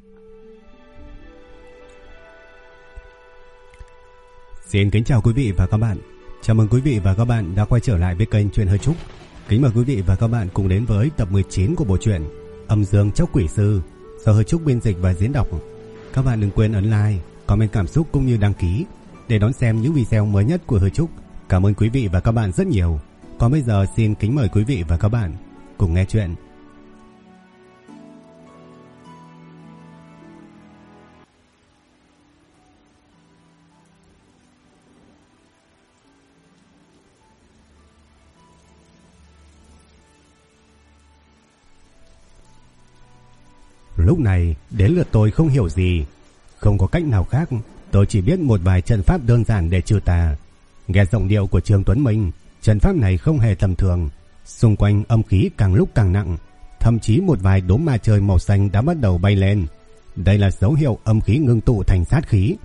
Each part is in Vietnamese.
Xin kính chào quý vị và các bạn. Chào mừng quý vị và các bạn đã quay trở lại với kênh Truyện Hơi Trúc. Kính mời quý vị và các bạn cùng đến với tập 19 của bộ truyện Âm Dương Chóc Quỷ Sư do Hơi Trúc biên dịch và diễn đọc. Các bạn đừng quên ấn like, comment cảm xúc cũng như đăng ký để đón xem những video mới nhất của Hơi Trúc. Cảm ơn quý vị và các bạn rất nhiều. Còn bây giờ xin kính mời quý vị và các bạn cùng nghe chuyện. Lúc này đến lượt tôi không hiểu gì. Không có cách nào khác, tôi chỉ biết một vài trận pháp đơn giản để trừ tà. Nghe giọng điệu của Trương Tuấn Minh, trận pháp này không hề tầm thường. Xung quanh âm khí càng lúc càng nặng, thậm chí một vài đốm ma trời màu xanh đã bắt đầu bay lên. Đây là dấu hiệu âm khí ngưng tụ thành sát khí.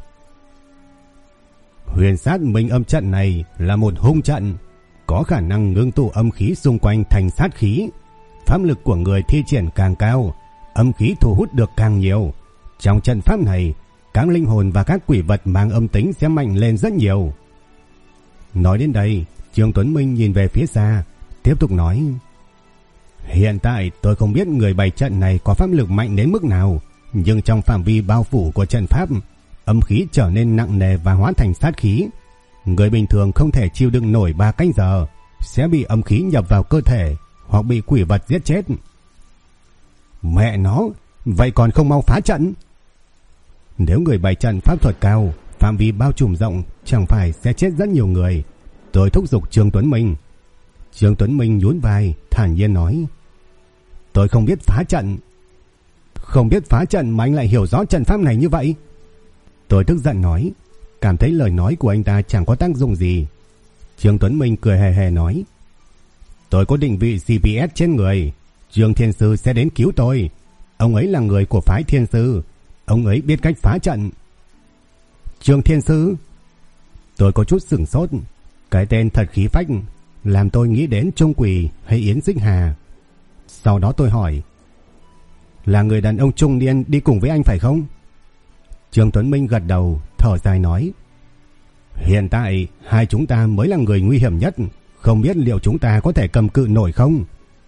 Huyền sát minh âm trận này là một hung trận, có khả năng ngưng tụ âm khí xung quanh thành sát khí. Pháp lực của người thi triển càng cao, âm khí thu hút được càng nhiều. Trong trận pháp này, các linh hồn và các quỷ vật mang âm tính sẽ mạnh lên rất nhiều. Nói đến đây, Trương Tuấn Minh nhìn về phía xa, tiếp tục nói: Hiện tại tôi không biết người bày trận này có pháp lực mạnh đến mức nào, nhưng trong phạm vi bao phủ của trận pháp, âm khí trở nên nặng nề và hóa thành sát khí. Người bình thường không thể chịu đựng nổi 3 canh giờ, sẽ bị âm khí nhập vào cơ thể hoặc bị quỷ vật giết chết. Mẹ nó, vậy còn không mau phá trận? Nếu người bày trận pháp thuật cao, phạm vi bao trùm rộng, chẳng phải sẽ chết rất nhiều người? Tôi thúc giục Trương Tuấn Minh. Trương Tuấn Minh nhún vai, thản nhiên nói: Tôi không biết phá trận. Không biết phá trận mà anh lại hiểu rõ trận pháp này như vậy? Tôi tức giận nói, cảm thấy lời nói của anh ta chẳng có tác dụng gì. Trương Tuấn Minh cười hề hề nói: Tôi có định vị GPS trên người, Trương Thiên Sư sẽ đến cứu tôi. Ông ấy là người của phái Thiên Sư, ông ấy biết cách phá trận. Trương Thiên Sư? Tôi có chút sửng sốt. Cái tên thật khí phách, làm tôi nghĩ đến Trung Quỷ hay Yến Dích Hà. Sau đó tôi hỏi: Là người đàn ông trung niên đi cùng với anh phải không? Trương Tuấn Minh gật đầu, thở dài nói: Hiện tại hai chúng ta mới là người nguy hiểm nhất, không biết liệu chúng ta có thể cầm cự nổi không?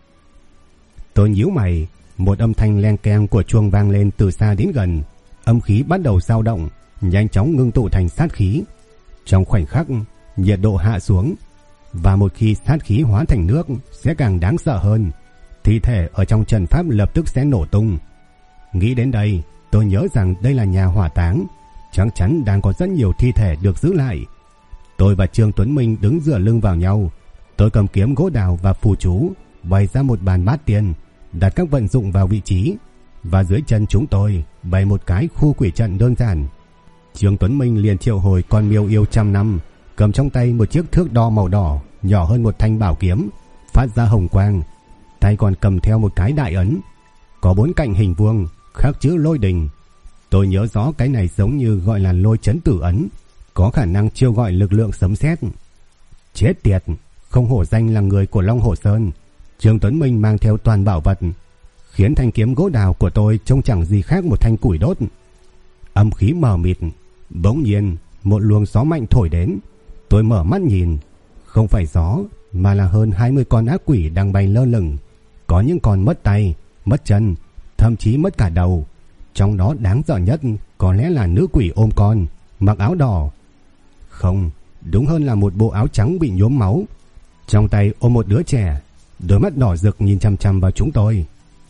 Tôi nhíu mày, một âm thanh len keng của chuông vang lên từ xa đến gần. Âm khí bắt đầu dao động, nhanh chóng ngưng tụ thành sát khí. Trong khoảnh khắc, nhiệt độ hạ xuống, và một khi sát khí hóa thành nước sẽ càng đáng sợ hơn. Thi thể ở trong trận pháp lập tức sẽ nổ tung. Nghĩ đến đây, tôi nhớ rằng đây là nhà hỏa táng, chắc chắn đang có rất nhiều thi thể được giữ lại. Tôi và Trương Tuấn Minh đứng dựa lưng vào nhau. Tôi cầm kiếm gỗ đào và phù chú, bày ra một bàn bát tiền, đặt các vận dụng vào vị trí, và dưới chân chúng tôi bày một cái khu quỷ trận đơn giản. Trương Tuấn Minh liền triệu hồi con miêu yêu trăm năm, cầm trong tay một chiếc thước đo màu đỏ nhỏ hơn một thanh bảo kiếm, phát ra hồng quang, tay còn cầm theo một cái đại ấn, có 4 cạnh hình vuông khắc chữ lôi đình. Tôi nhớ rõ cái này giống như gọi là lôi chấn tử ấn, có khả năng chiêu gọi lực lượng sấm sét. Chết tiệt, không hổ danh là người của Long Hồ Sơn. Trương Tuấn Minh mang theo toàn bảo vật, khiến thanh kiếm gỗ đào của tôi trông chẳng gì khác một thanh củi đốt. Âm khí mờ mịt, bỗng nhiên một luồng gió mạnh thổi đến. Tôi mở mắt nhìn, không phải gió mà là hơn 20 con ác quỷ đang bay lơ lửng. Có những con mất tay, mất chân, thậm chí mất cả đầu. Trong đó đáng sợ nhất có lẽ là nữ quỷ ôm con, mặc áo đỏ. Không, đúng hơn là một bộ áo trắng bị nhuốm máu, trong tay ôm một đứa trẻ, đôi mắt đỏ rực nhìn chằm chằm vào chúng tôi.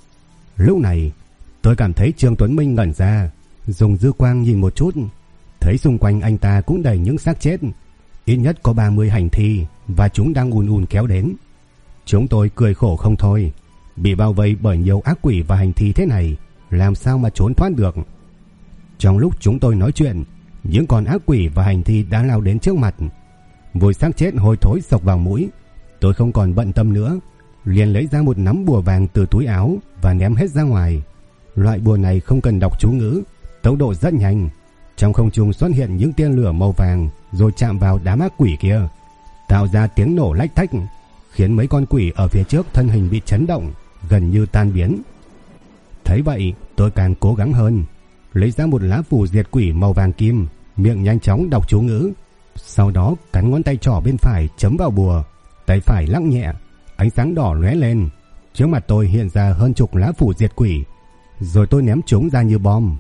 Lúc này tôi cảm thấy Trương Tuấn Minh ngẩn ra, dùng dư quang nhìn một chút, thấy xung quanh anh ta cũng đầy những xác chết. Ít nhất có 30 hành thi, và chúng đang ùn ùn kéo đến. Chúng tôi cười khổ không thôi. Bị bao vây bởi nhiều ác quỷ và hành thi thế này, làm sao mà trốn thoát được? Trong lúc chúng tôi nói chuyện, những con ác quỷ và hành thi đã lao đến trước mặt. Mùi xác chết hôi thối xộc vào mũi. Tôi không còn bận tâm nữa, liền lấy ra một nắm bùa vàng từ túi áo và ném hết ra ngoài. Loại bùa này không cần đọc chú ngữ, tốc độ rất nhanh. Trong không trung xuất hiện những tia lửa màu vàng, rồi chạm vào đám ác quỷ kia, tạo ra tiếng nổ lách tách, khiến mấy con quỷ ở phía trước thân hình bị chấn động, gần như tan biến. Thấy vậy, tôi càng cố gắng hơn, lấy ra một lá phù diệt quỷ màu vàng kim, miệng nhanh chóng đọc chú ngữ. Sau đó cắn ngón tay trỏ bên phải chấm vào bùa, tay phải lắc nhẹ, ánh sáng đỏ lóe lên. Trước mặt tôi hiện ra hơn chục lá phù diệt quỷ, rồi tôi ném chúng ra như bom.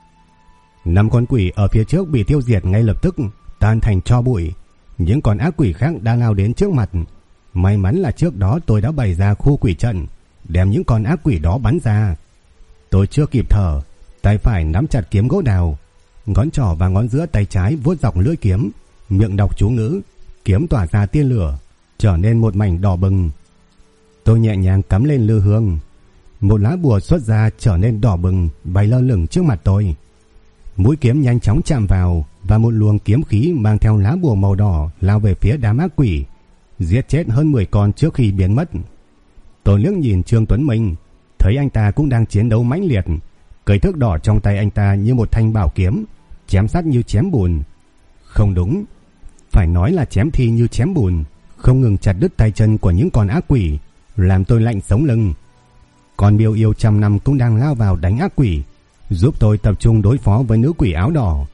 5 con quỷ ở phía trước bị tiêu diệt ngay lập tức, tan thành tro bụi. Những con ác quỷ khác đã lao đến trước mặt. May mắn là trước đó tôi đã bày ra khu quỷ trận, đem những con ác quỷ đó bắn ra. Tôi chưa kịp thở, tay phải nắm chặt kiếm gỗ đào, ngón trỏ và ngón giữa tay trái vuốt dọc lưỡi kiếm, miệng đọc chú ngữ, kiếm tỏa ra tia lửa, trở nên một mảnh đỏ bừng. Tôi nhẹ nhàng cắm lên lư hương, một lá bùa xuất ra trở nên đỏ bừng, bay lơ lửng trước mặt tôi. Mũi kiếm nhanh chóng chạm vào và một luồng kiếm khí mang theo lá bùa màu đỏ lao về phía đám ác quỷ, giết chết hơn 10 con trước khi biến mất. Tôi liếc nhìn Trương Tuấn Minh, thấy anh ta cũng đang chiến đấu mãnh liệt. Cây thước đỏ trong tay anh ta như một thanh bảo kiếm, chém sắt như chém bùn. Không đúng, phải nói là chém thi như chém bùn, không ngừng chặt đứt tay chân của những con ác quỷ, làm tôi lạnh sống lưng. Còn Miêu Yêu trăm năm cũng đang lao vào đánh ác quỷ, giúp tôi tập trung đối phó với nữ quỷ áo đỏ.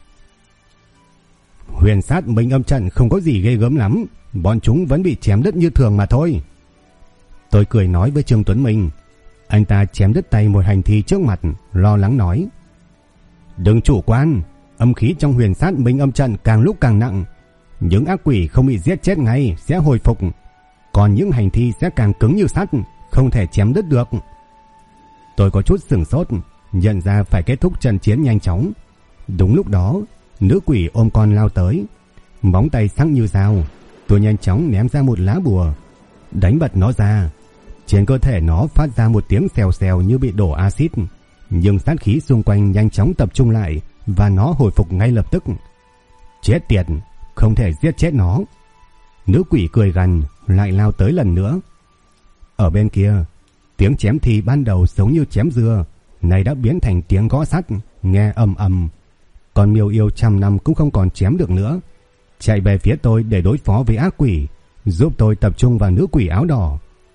Huyền sát Minh Âm trận không có gì ghê gớm lắm, bọn chúng vẫn bị chém đứt như thường mà thôi. Tôi cười nói với Trương Tuấn Minh. Anh ta chém đứt tay một hành thi trước mặt, lo lắng nói: đừng chủ quan, âm khí trong huyền sát Minh Âm trận càng lúc càng nặng. Những ác quỷ không bị giết chết ngay sẽ hồi phục, còn những hành thi sẽ càng cứng như sắt, không thể chém đứt được. Tôi có chút sửng sốt, nhận ra phải kết thúc trận chiến nhanh chóng. Đúng lúc đó, nữ quỷ ôm con lao tới, móng tay sắc như dao. Tôi nhanh chóng ném ra một lá bùa, đánh bật nó ra. Trên cơ thể nó phát ra một tiếng xèo xèo như bị đổ axit, nhưng sát khí xung quanh nhanh chóng tập trung lại và nó hồi phục ngay lập tức. Chết tiệt, không thể giết chết nó. Nữ quỷ cười gằn, lại lao tới lần nữa. Ở bên kia, tiếng chém thi ban đầu giống như chém dưa, này đã biến thành tiếng gõ sắt, nghe ầm ầm. Còn Miêu Yêu trăm năm cũng không còn chém được nữa, chạy về phía tôi để đối phó với ác quỷ, giúp tôi tập trung vào nữ quỷ áo đỏ.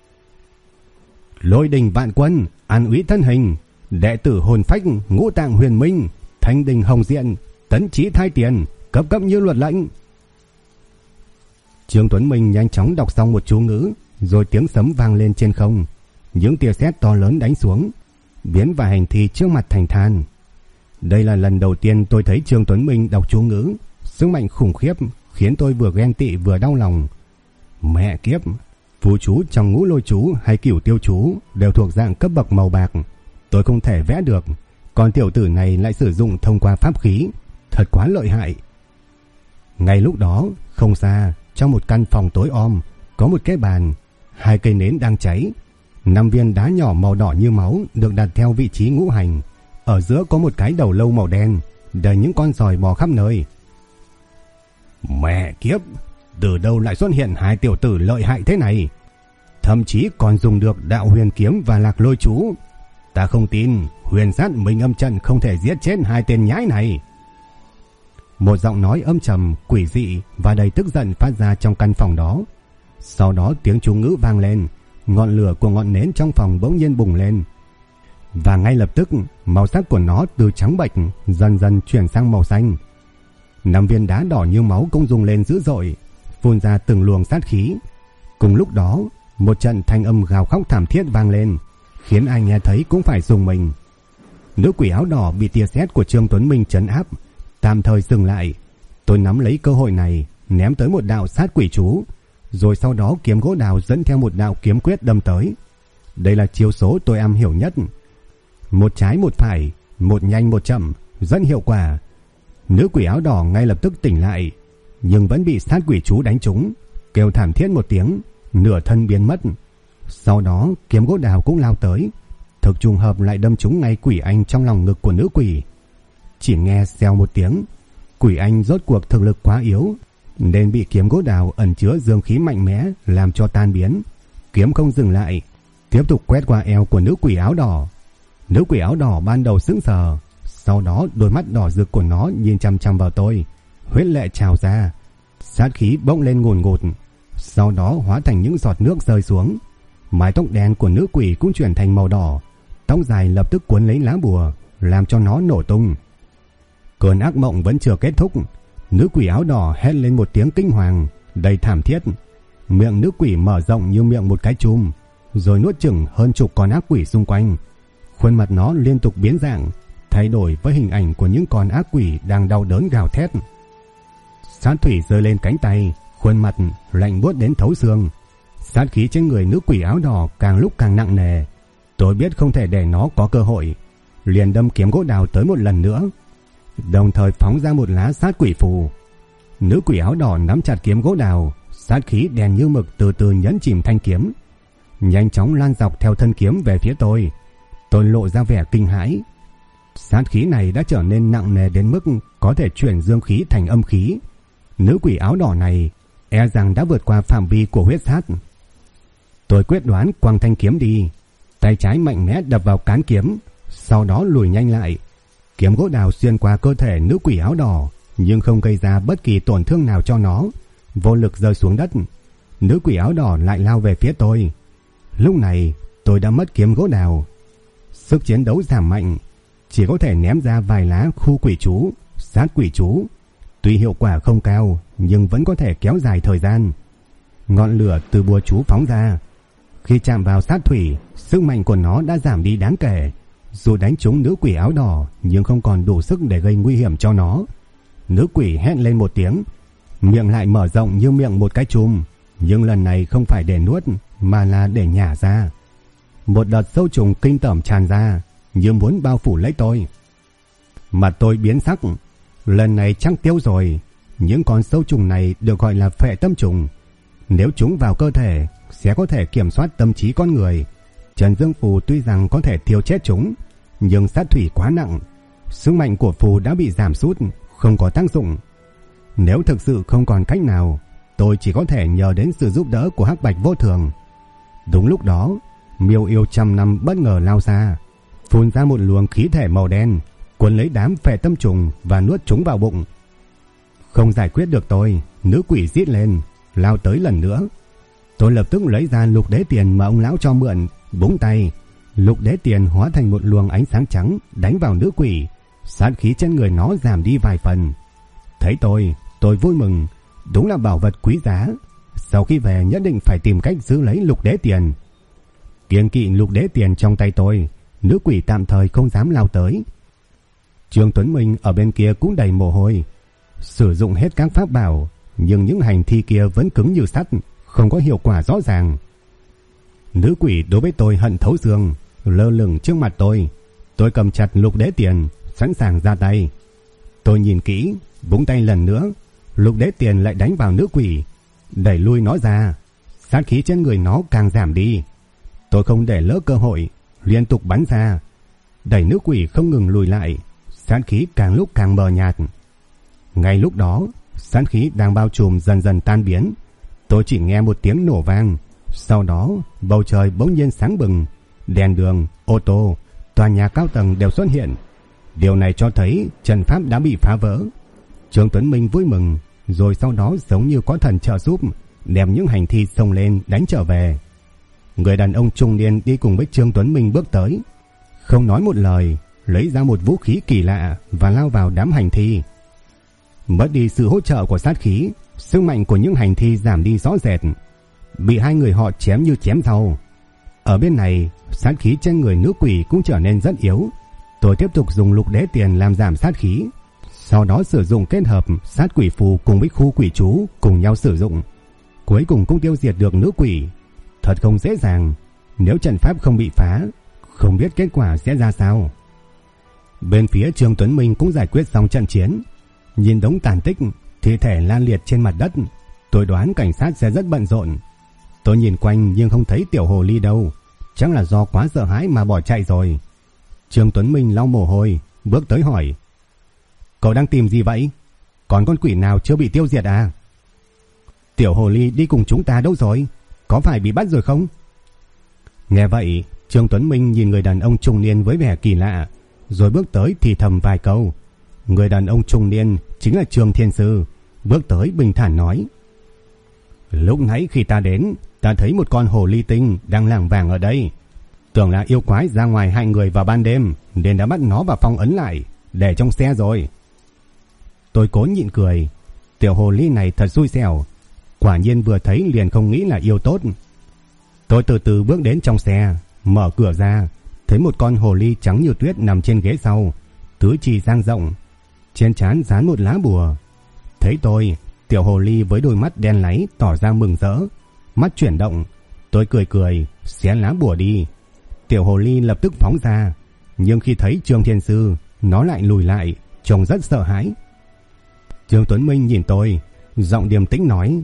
Lôi đình vạn quân, an úy thân hình, đệ tử hồn phách, ngũ tạng huyền minh, thanh đình hồng diện, tấn trí thai tiền, cấp cấp như luật lệnh. Trương Tuấn Minh nhanh chóng đọc xong một chú ngữ, rồi tiếng sấm vang lên trên không. Những tia sét to lớn đánh xuống, biến vài hành thi trước mặt thành than. Đây là lần đầu tiên tôi thấy Trương Tuấn Minh đọc chú ngữ, sức mạnh khủng khiếp khiến tôi vừa ghen tị vừa đau lòng. Mẹ kiếp, phù chú trong ngũ lôi chú hay cửu tiêu chú đều thuộc dạng cấp bậc màu bạc, tôi không thể vẽ được, còn tiểu tử này lại sử dụng thông qua pháp khí, thật quá lợi hại. Ngay lúc đó, không xa, trong một căn phòng tối om, có một cái bàn, 2 cây nến đang cháy, 5 viên đá nhỏ màu đỏ như máu được đặt theo vị trí ngũ hành. Ở giữa có một cái đầu lâu màu đen, đầy những con giòi bò khắp nơi. Mẹ kiếp, từ đâu lại xuất hiện 2 tiểu tử lợi hại thế này? Thậm chí còn dùng được đạo huyền kiếm và lạc lôi chú. Ta không tin huyền sát Minh Âm trận không thể giết chết 2 tên nhãi này. Một giọng nói âm trầm, quỷ dị và đầy tức giận phát ra trong căn phòng đó. Sau đó tiếng chú ngữ vang lên, ngọn lửa của ngọn nến trong phòng bỗng nhiên bùng lên. Và ngay lập tức, màu sắc của nó từ trắng bệch dần dần chuyển sang màu xanh. 5 viên đá đỏ như máu cũng rung lên dữ dội, phun ra từng luồng sát khí. Cùng lúc đó, một trận thanh âm gào khóc thảm thiết vang lên, khiến ai nghe thấy cũng phải rùng mình. Nữ quỷ áo đỏ bị tia sét của Trương Tuấn Minh trấn áp, tạm thời dừng lại. Tôi nắm lấy cơ hội này, ném tới một đạo sát quỷ chú, rồi sau đó kiếm gỗ đào dẫn theo một đạo kiếm quyết đâm tới. Đây là chiêu số tôi am hiểu nhất. Một trái một phải, một nhanh một chậm, rất hiệu quả. Nữ quỷ áo đỏ ngay lập tức tỉnh lại, nhưng vẫn bị sát quỷ chú đánh trúng, kêu thảm thiết một tiếng, nửa thân biến mất. Sau đó kiếm gỗ đào cũng lao tới, thực trùng hợp lại đâm trúng ngay quỷ anh trong lòng ngực của nữ quỷ. Chỉ nghe xèo một tiếng, quỷ anh rốt cuộc thực lực quá yếu, nên bị kiếm gỗ đào ẩn chứa dương khí mạnh mẽ làm cho tan biến. Kiếm không dừng lại, tiếp tục quét qua eo của nữ quỷ áo đỏ. Nữ quỷ áo đỏ ban đầu sững sờ, sau đó đôi mắt đỏ rực của nó nhìn chăm chăm vào tôi, huyết lệ trào ra, sát khí bỗng lên ngùn ngụt, sau đó hóa thành những giọt nước rơi xuống. Mái tóc đen của nữ quỷ cũng chuyển thành màu đỏ, tóc dài lập tức cuốn lấy lá bùa, làm cho nó nổ tung, Cơn ác mộng vẫn chưa kết thúc, nữ quỷ áo đỏ hét lên một tiếng kinh hoàng đầy thảm thiết. Miệng nữ quỷ mở rộng như miệng một cái chum, rồi nuốt chửng hơn chục con ác quỷ xung quanh. Khuôn mặt nó liên tục biến dạng, thay đổi với hình ảnh của những con ác quỷ đang đau đớn gào thét. Sát thủy giơ lên cánh tay, khuôn mặt lạnh buốt đến thấu xương. Sát khí trên người nữ quỷ áo đỏ càng lúc càng nặng nề. Tôi biết không thể để nó có cơ hội, liền đâm kiếm gỗ đào tới một lần nữa, đồng thời phóng ra một lá sát quỷ phù. Nữ quỷ áo đỏ nắm chặt kiếm gỗ đào, sát khí đen như mực từ từ nhấn chìm thanh kiếm, nhanh chóng lan dọc theo thân kiếm về phía tôi. Tôi lộ ra vẻ kinh hãi. Sát khí này đã trở nên nặng nề đến mức có thể chuyển dương khí thành âm khí. Nữ quỷ áo đỏ này e rằng đã vượt qua phạm vi của huyết sát. Tôi quyết đoán quăng thanh kiếm đi, tay trái mạnh mẽ đập vào cán kiếm, sau đó lùi nhanh lại. Kiếm gỗ đào xuyên qua cơ thể nữ quỷ áo đỏ, nhưng không gây ra bất kỳ tổn thương nào cho nó, vô lực rơi xuống đất. Nữ quỷ áo đỏ lại lao về phía tôi. Lúc này tôi đã mất kiếm gỗ đào, sức chiến đấu giảm mạnh, chỉ có thể ném ra vài lá khu quỷ chú, sát quỷ chú. Tuy hiệu quả không cao, nhưng vẫn có thể kéo dài thời gian. Ngọn lửa từ bùa chú phóng ra, khi chạm vào sát thủy, sức mạnh của nó đã giảm đi đáng kể. Dù đánh trúng nữ quỷ áo đỏ, nhưng không còn đủ sức để gây nguy hiểm cho nó. Nữ quỷ hét lên một tiếng, miệng lại mở rộng như miệng một cái chum, nhưng lần này không phải để nuốt mà là để nhả ra. Một đợt sâu trùng kinh tởm tràn ra, như muốn bao phủ lấy tôi. Mặt tôi biến sắc, lần này chắc tiêu rồi. Những con sâu trùng này được gọi là phệ tâm trùng. Nếu chúng vào cơ thể, sẽ có thể kiểm soát tâm trí con người. Trần Dương Phù tuy rằng có thể thiêu chết chúng, nhưng sát thủy quá nặng, sức mạnh của phù đã bị giảm sút, không có tác dụng. Nếu thực sự không còn cách nào, tôi chỉ có thể nhờ đến sự giúp đỡ của Hắc Bạch Vô Thường. Đúng lúc đó, Miêu Yêu trăm năm bất ngờ lao ra, phun ra một luồng khí thể màu đen, cuốn lấy đám phệ tâm trùng và nuốt chúng vào bụng. Không giải quyết được tôi, nữ quỷ rít lên, lao tới lần nữa. Tôi lập tức lấy ra lục đế tiền mà ông lão cho mượn, búng tay, lục đế tiền hóa thành một luồng ánh sáng trắng đánh vào nữ quỷ. Sát khí trên người nó giảm đi vài phần. Thấy tôi vui mừng, đúng là bảo vật quý giá. Sau khi về nhất định phải tìm cách giữ lấy lục đế tiền. Kiêng kỵ lục đế tiền trong tay tôi, nữ quỷ tạm thời không dám lao tới. Trương Tuấn Minh ở bên kia cũng đầy mồ hôi, sử dụng hết các pháp bảo, nhưng những hành thi kia vẫn cứng như sắt, không có hiệu quả rõ ràng. Nữ quỷ đối với tôi hận thấu xương, lơ lửng trước mặt tôi. Tôi cầm chặt lục đế tiền, sẵn sàng ra tay. Tôi nhìn kỹ, vung tay lần nữa, lục đế tiền lại đánh vào nữ quỷ, đẩy lui nó ra. Sát khí trên người nó càng giảm đi. Tôi không để lỡ cơ hội, liên tục bắn ra, đẩy nữ quỷ không ngừng lùi lại. Sát khí càng lúc càng mờ nhạt. Ngay lúc đó, sát khí đang bao trùm dần dần tan biến. Tôi chỉ nghe một tiếng nổ vang, sau đó bầu trời bỗng nhiên sáng bừng, đèn đường, ô tô, tòa nhà cao tầng đều xuất hiện. Điều này cho thấy trận pháp đã bị phá vỡ. Trương Tuấn Minh vui mừng, rồi sau đó giống như có thần trợ giúp, đem những hành thi xông lên đánh trở về. Người đàn ông trung niên đi cùng với Trương Tuấn Minh bước tới, không nói một lời, lấy ra một vũ khí kỳ lạ và lao vào đám hành thi. Mất đi sự hỗ trợ của sát khí, sức mạnh của những hành thi giảm đi rõ rệt, bị hai người họ chém như chém rau. Ở bên này, sát khí trên người nữ quỷ cũng trở nên rất yếu. Tôi tiếp tục dùng lục đế tiền làm giảm sát khí, sau đó sử dụng kết hợp sát quỷ phù cùng với khu quỷ chú cùng nhau sử dụng. Cuối cùng cũng tiêu diệt được nữ quỷ. Thật không dễ dàng, nếu trận pháp không bị phá, không biết kết quả sẽ ra sao. Bên phía Trương Tuấn Minh cũng giải quyết xong trận chiến. Nhìn đống tàn tích, thi thể lan liệt trên mặt đất, tôi đoán cảnh sát sẽ rất bận rộn. Tôi nhìn quanh nhưng không thấy tiểu hồ ly đâu, chắc là do quá sợ hãi mà bỏ chạy rồi. Trương Tuấn Minh lau mồ hôi, bước tới hỏi: "Cậu đang tìm gì vậy? Còn con quỷ nào chưa bị tiêu diệt à?" "Tiểu hồ ly đi cùng chúng ta đâu rồi? Có phải bị bắt rồi không?" Nghe vậy, Trương Tuấn Minh nhìn người đàn ông trung niên với vẻ kỳ lạ, rồi bước tới thì thầm vài câu. Người đàn ông trung niên chính là Trương Thiên Sư, bước tới bình thản nói: "Lúc nãy khi ta đến, ta thấy một con hồ ly tinh đang lảng vảng ở đây. Tưởng là yêu quái ra ngoài hại người vào ban đêm, nên đã bắt nó và phong ấn lại, để trong xe rồi. Tôi cố nhịn cười. Tiểu hồ ly này thật xui xẻo. Quả nhiên vừa thấy liền không nghĩ là yêu tốt. Tôi từ từ bước đến trong xe, mở cửa ra, thấy một con hồ ly trắng như tuyết nằm trên ghế sau, tứ chi dang rộng, trên trán dán một lá bùa. Thấy tôi, tiểu hồ ly với đôi mắt đen láy tỏ ra mừng rỡ, mắt chuyển động. Tôi cười cười, xé lá bùa đi. Tiểu hồ ly lập tức phóng ra, nhưng khi thấy Trương Thiên Sư, nó lại lùi lại, trông rất sợ hãi. Trương Tuấn Minh nhìn tôi, giọng điềm tĩnh nói: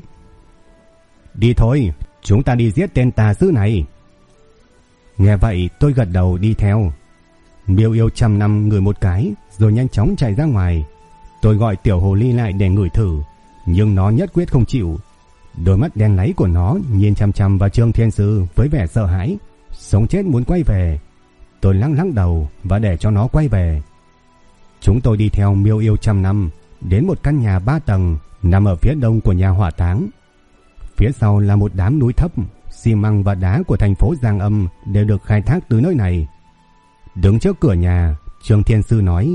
"Đi thôi, chúng ta đi giết tên tà sư này." Nghe vậy tôi gật đầu đi theo. Miêu Yêu trăm năm ngửi một cái rồi nhanh chóng chạy ra ngoài. Tôi gọi tiểu hồ ly lại để ngửi thử, nhưng nó nhất quyết không chịu. Đôi mắt đen láy của nó nhìn chằm chằm vào Trương Thiên Sư với vẻ sợ hãi, sống chết muốn quay về. Tôi lắc lắc đầu và để cho nó quay về. Chúng tôi đi theo Miêu Yêu trăm năm đến một căn nhà 3 tầng nằm ở phía đông của nhà hỏa táng. Phía sau là một đám núi thấp, xi măng và đá của thành phố Giang Âm đều được khai thác từ nơi này. Đứng trước cửa nhà, Trương Thiên Sư nói: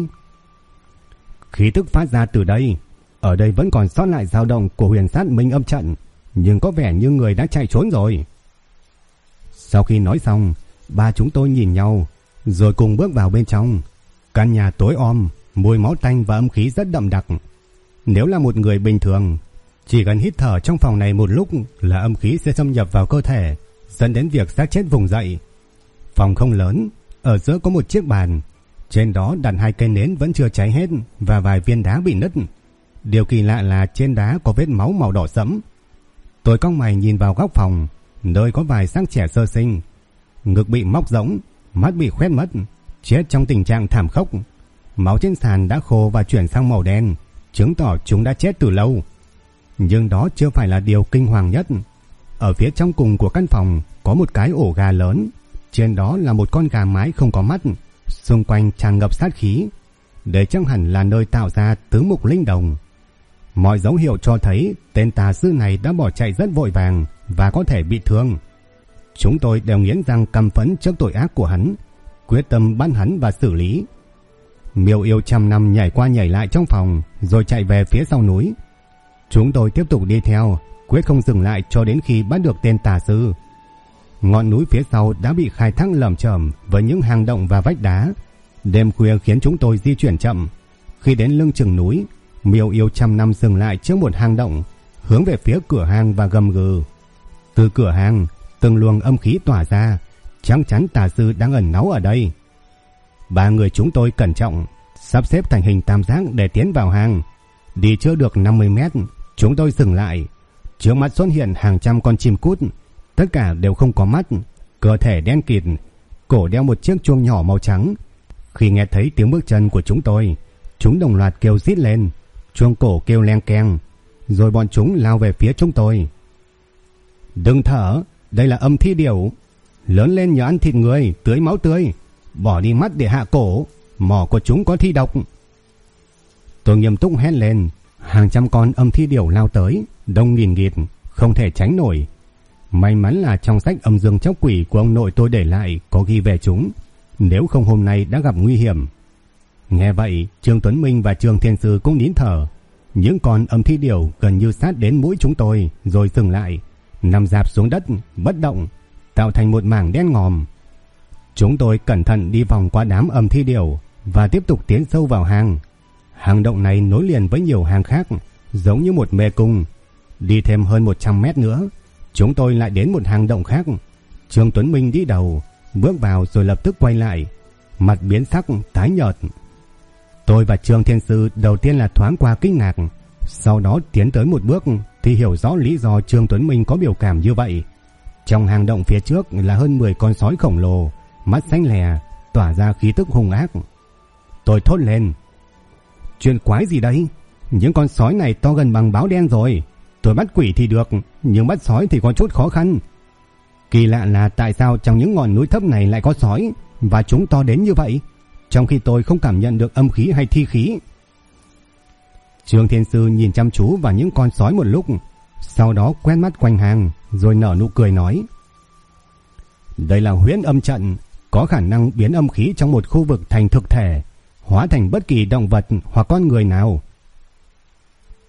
"Khí tức phát ra từ đây, ở đây vẫn còn sót lại dao động của Huyền Sát Minh Âm trận, nhưng có vẻ như người đã chạy trốn rồi." Sau khi nói xong, ba chúng tôi nhìn nhau, rồi cùng bước vào bên trong. Căn nhà tối om, mùi máu tanh và âm khí rất đậm đặc. Nếu là một người bình thường, chỉ cần hít thở trong phòng này một lúc là âm khí sẽ xâm nhập vào cơ thể, dẫn đến việc xác chết vùng dậy. Phòng không lớn, ở giữa có một chiếc bàn, trên đó đặt 2 cây nến vẫn chưa cháy hết và vài viên đá bị nứt. Điều kỳ lạ là trên đá có vết máu màu đỏ sẫm. Tôi cau mày nhìn vào góc phòng, nơi có vài xác trẻ sơ sinh, ngực bị móc rỗng, mắt bị khoét mất, chết trong tình trạng thảm khốc. Máu trên sàn đã khô và chuyển sang màu đen, chứng tỏ chúng đã chết từ lâu. Nhưng đó chưa phải là điều kinh hoàng nhất. Ở phía trong cùng của căn phòng có một cái ổ gà lớn, trên đó là một con gà mái không có mắt, xung quanh tràn ngập sát khí. Đây chắc hẳn là nơi tạo ra tứ mục linh đồng. Mọi dấu hiệu cho thấy tên tà sư này đã bỏ chạy rất vội vàng và có thể bị thương. Chúng tôi đều nghiến răng căm phẫn trước tội ác của hắn, quyết tâm bắt hắn và xử lý. Miêu Yêu trăm năm nhảy qua nhảy lại trong phòng rồi chạy về phía sau núi. Chúng tôi tiếp tục đi theo, quyết không dừng lại cho đến khi bắt được tên tà sư. Ngọn núi phía sau đã bị khai thác lởm chởm với những hang động và vách đá. Đêm khuya khiến chúng tôi di chuyển chậm. Khi đến lưng chừng núi, Miêu Yêu trăm năm dừng lại trước một hang động, hướng về phía cửa hang và gầm gừ. Từ cửa hang, từng luồng âm khí tỏa ra, chắc chắn tà sư đang ẩn náu ở đây. 3 người chúng tôi cẩn trọng, sắp xếp thành hình tam giác để tiến vào hang. Đi chưa được 50 mét, chúng tôi dừng lại. Trước mắt xuất hiện hàng trăm con chim cút, tất cả đều không có mắt, cơ thể đen kịt, cổ đeo một chiếc chuông nhỏ màu trắng. Khi nghe thấy tiếng bước chân của chúng tôi, chúng đồng loạt kêu rít lên, chuông cổ kêu leng keng, rồi bọn chúng lao về phía chúng tôi. "Đừng thở, đây là âm thi điểu, lớn lên nhờ ăn thịt người, tưới máu tươi, bỏ đi mắt để hạ cổ, mỏ của chúng có thi độc." Tôi nghiêm túc hét lên. Hàng trăm con âm thi điểu lao tới, đông nghìn nghịt, không thể tránh nổi. May mắn là trong sách Âm Dương Chóc Quỷ của ông nội tôi để lại có ghi về chúng, nếu không hôm nay đã gặp nguy hiểm. Nghe vậy, Trương Tuấn Minh và Trương Thiên Sư cũng nín thở. Những con âm thi điểu gần như sát đến mũi chúng tôi rồi dừng lại, nằm rạp xuống đất bất động, tạo thành một mảng đen ngòm. Chúng tôi cẩn thận đi vòng qua đám âm thi điểu và tiếp tục tiến sâu vào hang. Hang động này nối liền với nhiều hang khác, giống như một mê cung. Đi thêm hơn 100 mét nữa, chúng tôi lại đến một hang động khác. Trương Tuấn Minh đi đầu, bước vào rồi lập tức quay lại, mặt biến sắc tái nhợt. Tôi và Trương Thiên Sư đầu tiên là thoáng qua kinh ngạc, sau đó tiến tới một bước thì hiểu rõ lý do Trương Tuấn Minh có biểu cảm như vậy. Trong hang động phía trước là hơn 10 con sói khổng lồ, mắt xanh lè, tỏa ra khí tức hung ác. Tôi thốt lên: "Chuyện quái gì đây? Những con sói này to gần bằng báo đen rồi. Tôi bắt quỷ thì được, nhưng bắt sói thì có chút khó khăn. Kỳ lạ là tại sao trong những ngọn núi thấp này lại có sói, và chúng to đến như vậy, trong khi tôi không cảm nhận được âm khí hay thi khí." Trương Thiên Sư nhìn chăm chú vào những con sói một lúc, sau đó quét mắt quanh hang, rồi nở nụ cười nói: "Đây là huyễn âm trận, có khả năng biến âm khí trong một khu vực thành thực thể, hóa thành bất kỳ động vật hoặc con người nào."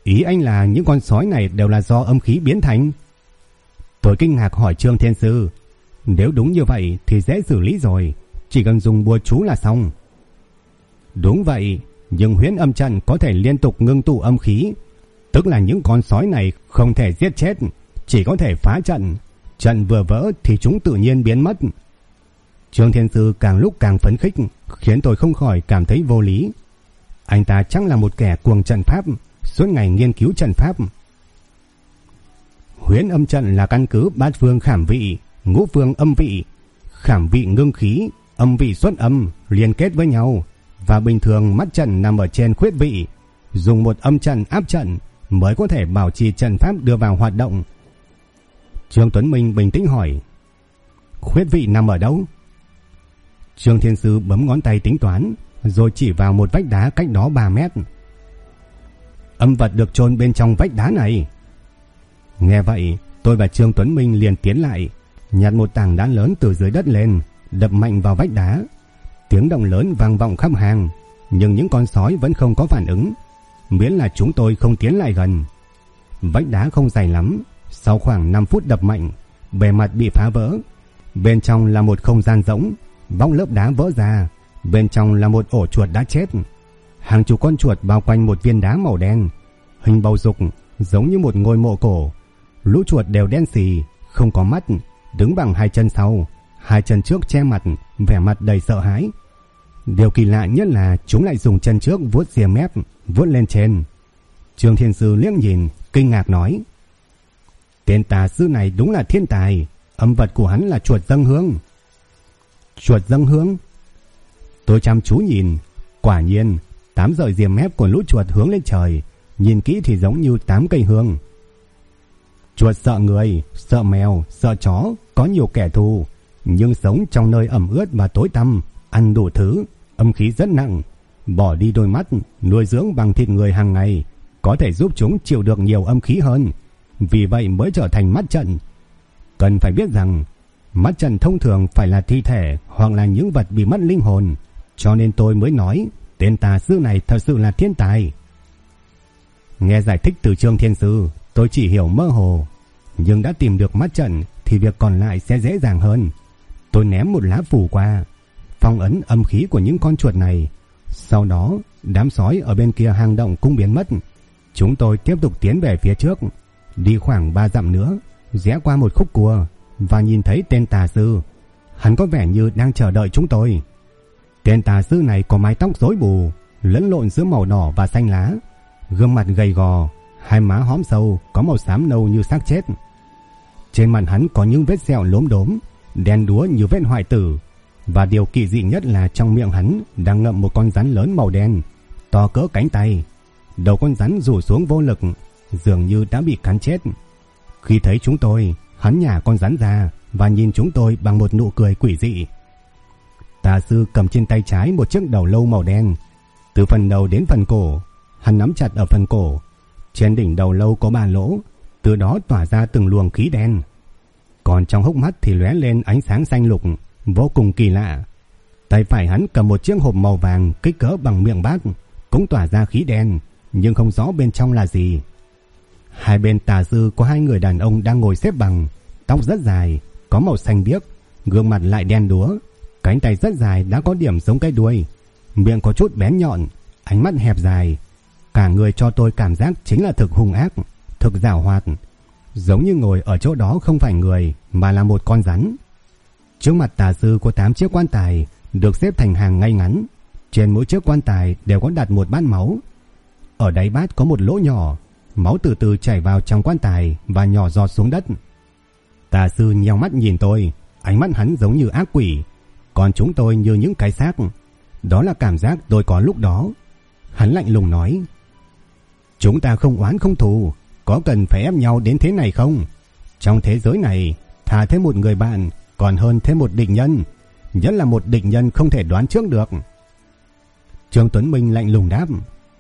Ý anh là những con sói này đều là do âm khí biến thành? Tôi kinh ngạc hỏi Trương Thiên Sư. Nếu đúng như vậy thì dễ xử lý rồi, chỉ cần dùng bùa chú là xong. Đúng vậy, nhưng huyễn âm trận có thể liên tục ngưng tụ âm khí, tức là những con sói này không thể giết chết, chỉ có thể phá trận. Trận vừa vỡ thì chúng tự nhiên biến mất. Trương Thiên Sư càng lúc càng phấn khích, khiến tôi không khỏi cảm thấy vô lý. Anh ta chắc là một kẻ cuồng trận pháp, suốt ngày nghiên cứu trận pháp. Huyễn âm trận là căn cứ bát phương khảm vị, ngũ phương âm vị, khảm vị ngưng khí, âm vị xuất âm liên kết với nhau, và bình thường mắt trận nằm ở trên khuyết vị, dùng một âm trận áp trận mới có thể bảo trì trận pháp đưa vào hoạt động. Trương Tuấn Minh bình tĩnh hỏi, khuyết vị nằm ở đâu? Trương Thiên Sư bấm ngón tay tính toán, rồi chỉ vào một vách đá cách đó 3 mét. Âm vật được chôn bên trong vách đá này. Nghe vậy, tôi và Trương Tuấn Minh liền tiến lại, nhặt một tảng đá lớn từ dưới đất lên, đập mạnh vào vách đá. Tiếng động lớn vang vọng khắp hang, nhưng những con sói vẫn không có phản ứng, miễn là chúng tôi không tiến lại gần. Vách đá không dày lắm, sau khoảng 5 phút đập mạnh, bề mặt bị phá vỡ. Bên trong là một không gian rỗng, bong lớp đá vỡ ra, bên trong là một ổ chuột đã chết. Hàng chục con chuột bao quanh một viên đá màu đen, hình bầu dục, giống như một ngôi mộ cổ. Lũ chuột đều đen xì, không có mắt, đứng bằng 2 chân sau, 2 chân trước che mặt, vẻ mặt đầy sợ hãi. Điều kỳ lạ nhất là chúng lại dùng chân trước vuốt rìa mép, vuốt lên trên. Trương Thiên Sư liếc nhìn, kinh ngạc nói, tên tà sư này đúng là thiên tài, âm vật của hắn là chuột dâng hương. Chuột dâng hương? Tôi chăm chú nhìn, quả nhiên 8 sợi rìa mép của lũ chuột hướng lên trời, nhìn kỹ thì giống như 8 cây hương. Chuột sợ người, sợ mèo, sợ chó, có nhiều kẻ thù, nhưng sống trong nơi ẩm ướt và tối tăm, ăn đủ thứ, âm khí rất nặng. Bỏ đi đôi mắt, nuôi dưỡng bằng thịt người hàng ngày, có thể giúp chúng chịu được nhiều âm khí hơn. Vì vậy mới trở thành mắt trận. Cần phải biết rằng mắt trận thông thường phải là thi thể hoặc là những vật bị mất linh hồn, cho nên tôi mới nói tên tà sư này thật sự là thiên tài. Nghe giải thích từ Trương Thiên Sư, tôi chỉ hiểu mơ hồ, nhưng đã tìm được mắt trận thì việc còn lại sẽ dễ dàng hơn. Tôi ném một lá phù qua, phong ấn âm khí của những con chuột này. Sau đó đám sói ở bên kia hang động cũng biến mất. Chúng tôi tiếp tục tiến về phía trước, đi khoảng 3 dặm nữa, rẽ qua một khúc cua và nhìn thấy tên tà sư. Hắn có vẻ như đang chờ đợi chúng tôi. Tên tà sư này có mái tóc rối bù, lẫn lộn giữa màu đỏ và xanh lá, gương mặt gầy gò, hai má hõm sâu có màu xám nâu như xác chết. Trên mặt hắn có những vết sẹo lốm đốm, đen đúa như vết hoại tử, và điều kỳ dị nhất là trong miệng hắn đang ngậm một con rắn lớn màu đen, to cỡ cánh tay. Đầu con rắn rủ xuống vô lực, dường như đã bị cắn chết. Khi thấy chúng tôi, hắn nhả con rắn ra và nhìn chúng tôi bằng một nụ cười quỷ dị. Tà sư cầm trên tay trái một chiếc đầu lâu màu đen, từ phần đầu đến phần cổ. Hắn nắm chặt ở phần cổ. Trên đỉnh đầu lâu có 3 lỗ, từ đó tỏa ra từng luồng khí đen. Còn trong hốc mắt thì lóe lên ánh sáng xanh lục, vô cùng kỳ lạ. Tay phải hắn cầm một chiếc hộp màu vàng kích cỡ bằng miệng bát, cũng tỏa ra khí đen, nhưng không rõ bên trong là gì. Hai bên tà sư có 2 người đàn ông đang ngồi xếp bằng, tóc rất dài, có màu xanh biếc, gương mặt lại đen đúa, cánh tay rất dài đã có điểm giống cái đuôi, miệng có chút bén nhọn, ánh mắt hẹp dài. Cả người cho tôi cảm giác chính là thực hung ác, thực giảo hoạt, giống như ngồi ở chỗ đó không phải người mà là một con rắn. Trước mặt tà sư có 8 chiếc quan tài được xếp thành hàng ngay ngắn. Trên mỗi chiếc quan tài đều có đặt một bát máu. Ở đáy bát có một lỗ nhỏ, máu từ từ chảy vào trong quan tài và nhỏ giọt xuống đất. Tà sư nheo mắt nhìn tôi, ánh mắt hắn giống như ác quỷ, còn chúng tôi như những cái xác. Đó là cảm giác tôi có lúc đó. Hắn lạnh lùng nói, chúng ta không oán không thù, có cần phải ép nhau đến thế này không? Trong thế giới này, thà thêm một người bạn còn hơn thêm một địch nhân, nhất là một địch nhân không thể đoán trước được. Trương Tuấn Minh lạnh lùng đáp,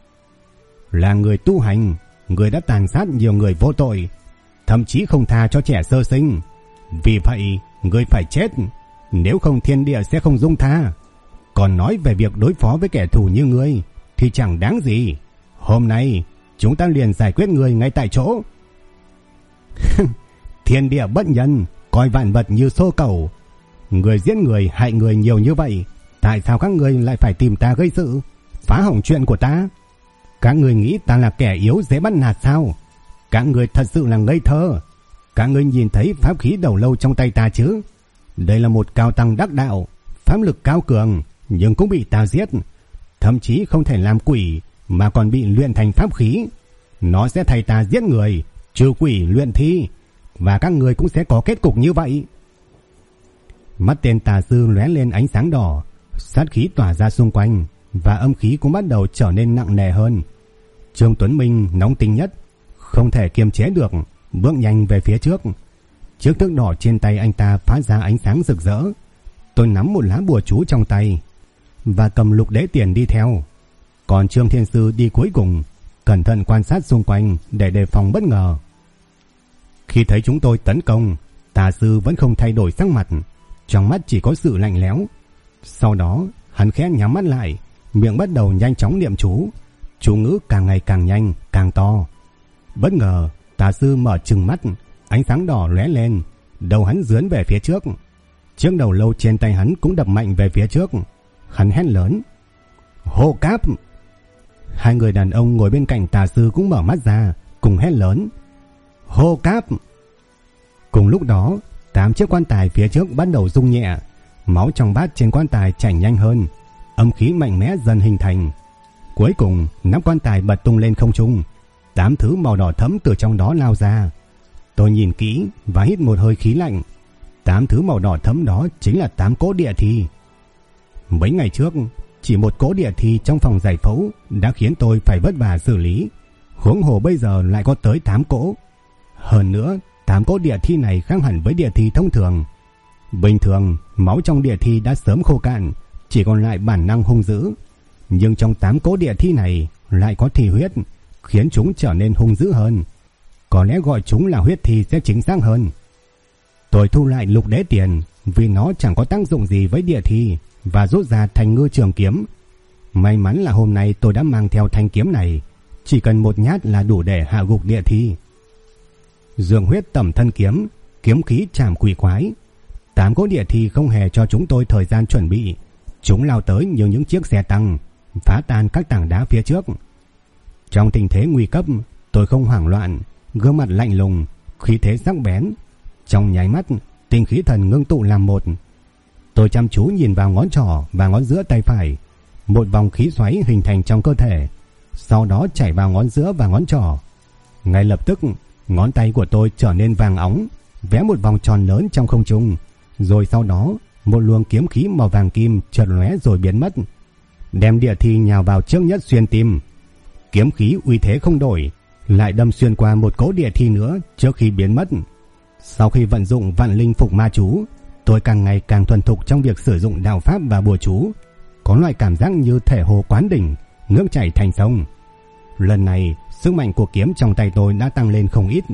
là người tu hành, người đã tàn sát nhiều người vô tội, thậm chí không tha cho trẻ sơ sinh. Vì vậy, người phải chết, nếu không thiên địa sẽ không dung tha. Còn nói về việc đối phó với kẻ thù như ngươi thì chẳng đáng gì. Hôm nay, chúng ta liền giải quyết người ngay tại chỗ. Thiên địa bất nhân, coi vạn vật như xô cẩu. Người giết người hại người nhiều như vậy, tại sao các người lại phải tìm ta gây sự, phá hỏng chuyện của ta? Các người nghĩ ta là kẻ yếu dễ bắt nạt sao? Các người thật sự là ngây thơ. Các người nhìn thấy pháp khí đầu lâu trong tay ta chứ? Đây là một cao tăng đắc đạo, pháp lực cao cường, nhưng cũng bị ta giết. Thậm chí không thể làm quỷ mà còn bị luyện thành pháp khí. Nó sẽ thay ta giết người, trừ quỷ luyện thi, và các người cũng sẽ có kết cục như vậy. Mắt tên tà sư lóe lên ánh sáng đỏ, sát khí tỏa ra xung quanh, và âm khí cũng bắt đầu trở nên nặng nề hơn. Trương Tuấn Minh nóng tính nhất, không thể kiềm chế được, bước nhanh về phía trước. Chiếc thước đỏ trên tay anh ta phát ra ánh sáng rực rỡ. Tôi nắm một lá bùa chú trong tay và cầm lục đế tiền đi theo. Còn Trương Thiên Sư đi cuối cùng, cẩn thận quan sát xung quanh để đề phòng bất ngờ. Khi thấy chúng tôi tấn công, tà sư vẫn không thay đổi sắc mặt, trong mắt chỉ có sự lạnh lẽo. Sau đó hắn khẽ nhắm mắt lại, miệng bắt đầu nhanh chóng niệm chú. Chú ngữ càng ngày càng nhanh, càng to. Bất ngờ tà sư mở trừng mắt, ánh sáng đỏ lóe lên, đầu hắn dướn về phía trước. Chiếc đầu lâu trên tay hắn cũng đập mạnh về phía trước. Hắn hét lớn: Hô Cáp! Hai người đàn ông ngồi bên cạnh tà sư cũng mở mắt ra, cùng hét lớn: Hô Cáp! Cùng lúc đó, 8 chiếc quan tài phía trước bắt đầu rung nhẹ, máu trong bát trên quan tài chảy nhanh hơn, âm khí mạnh mẽ dần hình thành. Cuối cùng, nắp quan tài bật tung lên không trung, 8 thứ màu đỏ thẫm từ trong đó lao ra. Tôi nhìn kỹ và hít một hơi khí lạnh. 8 thứ màu đỏ thẫm đó chính là 8 cỗ địa thi. Mấy ngày trước, chỉ một cỗ địa thi trong phòng giải phẫu đã khiến tôi phải vất vả xử lý, huống hồ bây giờ lại có tới 8 cỗ. Hơn nữa, 8 cỗ địa thi này khác hẳn với địa thi thông thường. Bình thường, máu trong địa thi đã sớm khô cạn, chỉ còn lại bản năng hung dữ. Nhưng trong 8 cỗ địa thi này lại có thi huyết, khiến chúng trở nên hung dữ hơn. Có lẽ gọi chúng là huyết thi sẽ chính xác hơn. Tôi thu lại lục đế tiền vì nó chẳng có tác dụng gì với địa thi, và rút ra Thành Ngư Trường Kiếm. May mắn là hôm nay tôi đã mang theo thanh kiếm này, chỉ cần một nhát là đủ để hạ gục địa thi. Dương huyết tẩm thân kiếm, kiếm khí chạm quỷ quái. 8 cỗ địa thi không hề cho chúng tôi thời gian chuẩn bị, chúng lao tới như những chiếc xe tăng, phá tan các tảng đá phía trước. Trong tình thế nguy cấp, tôi không hoảng loạn, gương mặt lạnh lùng, khí thế sắc bén. Trong nháy mắt, tinh khí thần ngưng tụ làm một. Tôi chăm chú nhìn vào ngón trỏ và ngón giữa tay phải, một vòng khí xoáy hình thành trong cơ thể, sau đó chảy vào ngón giữa và ngón trỏ. Ngay lập tức, ngón tay của tôi trở nên vàng óng, vẽ một vòng tròn lớn trong không trung, rồi sau đó một luồng kiếm khí màu vàng kim chợt lóe rồi biến mất, đem địa thi nhào vào trước nhất xuyên tim. Kiếm khí uy thế không đổi, lại đâm xuyên qua một cỗ địa thi nữa trước khi biến mất. Sau khi vận dụng vạn linh phục ma chú, tôi càng ngày càng thuần thục trong việc sử dụng đạo pháp và bùa chú, có loại cảm giác như thể hồ quán đỉnh, nước chảy thành sông. Lần này, sức mạnh của kiếm trong tay tôi đã tăng lên không ít.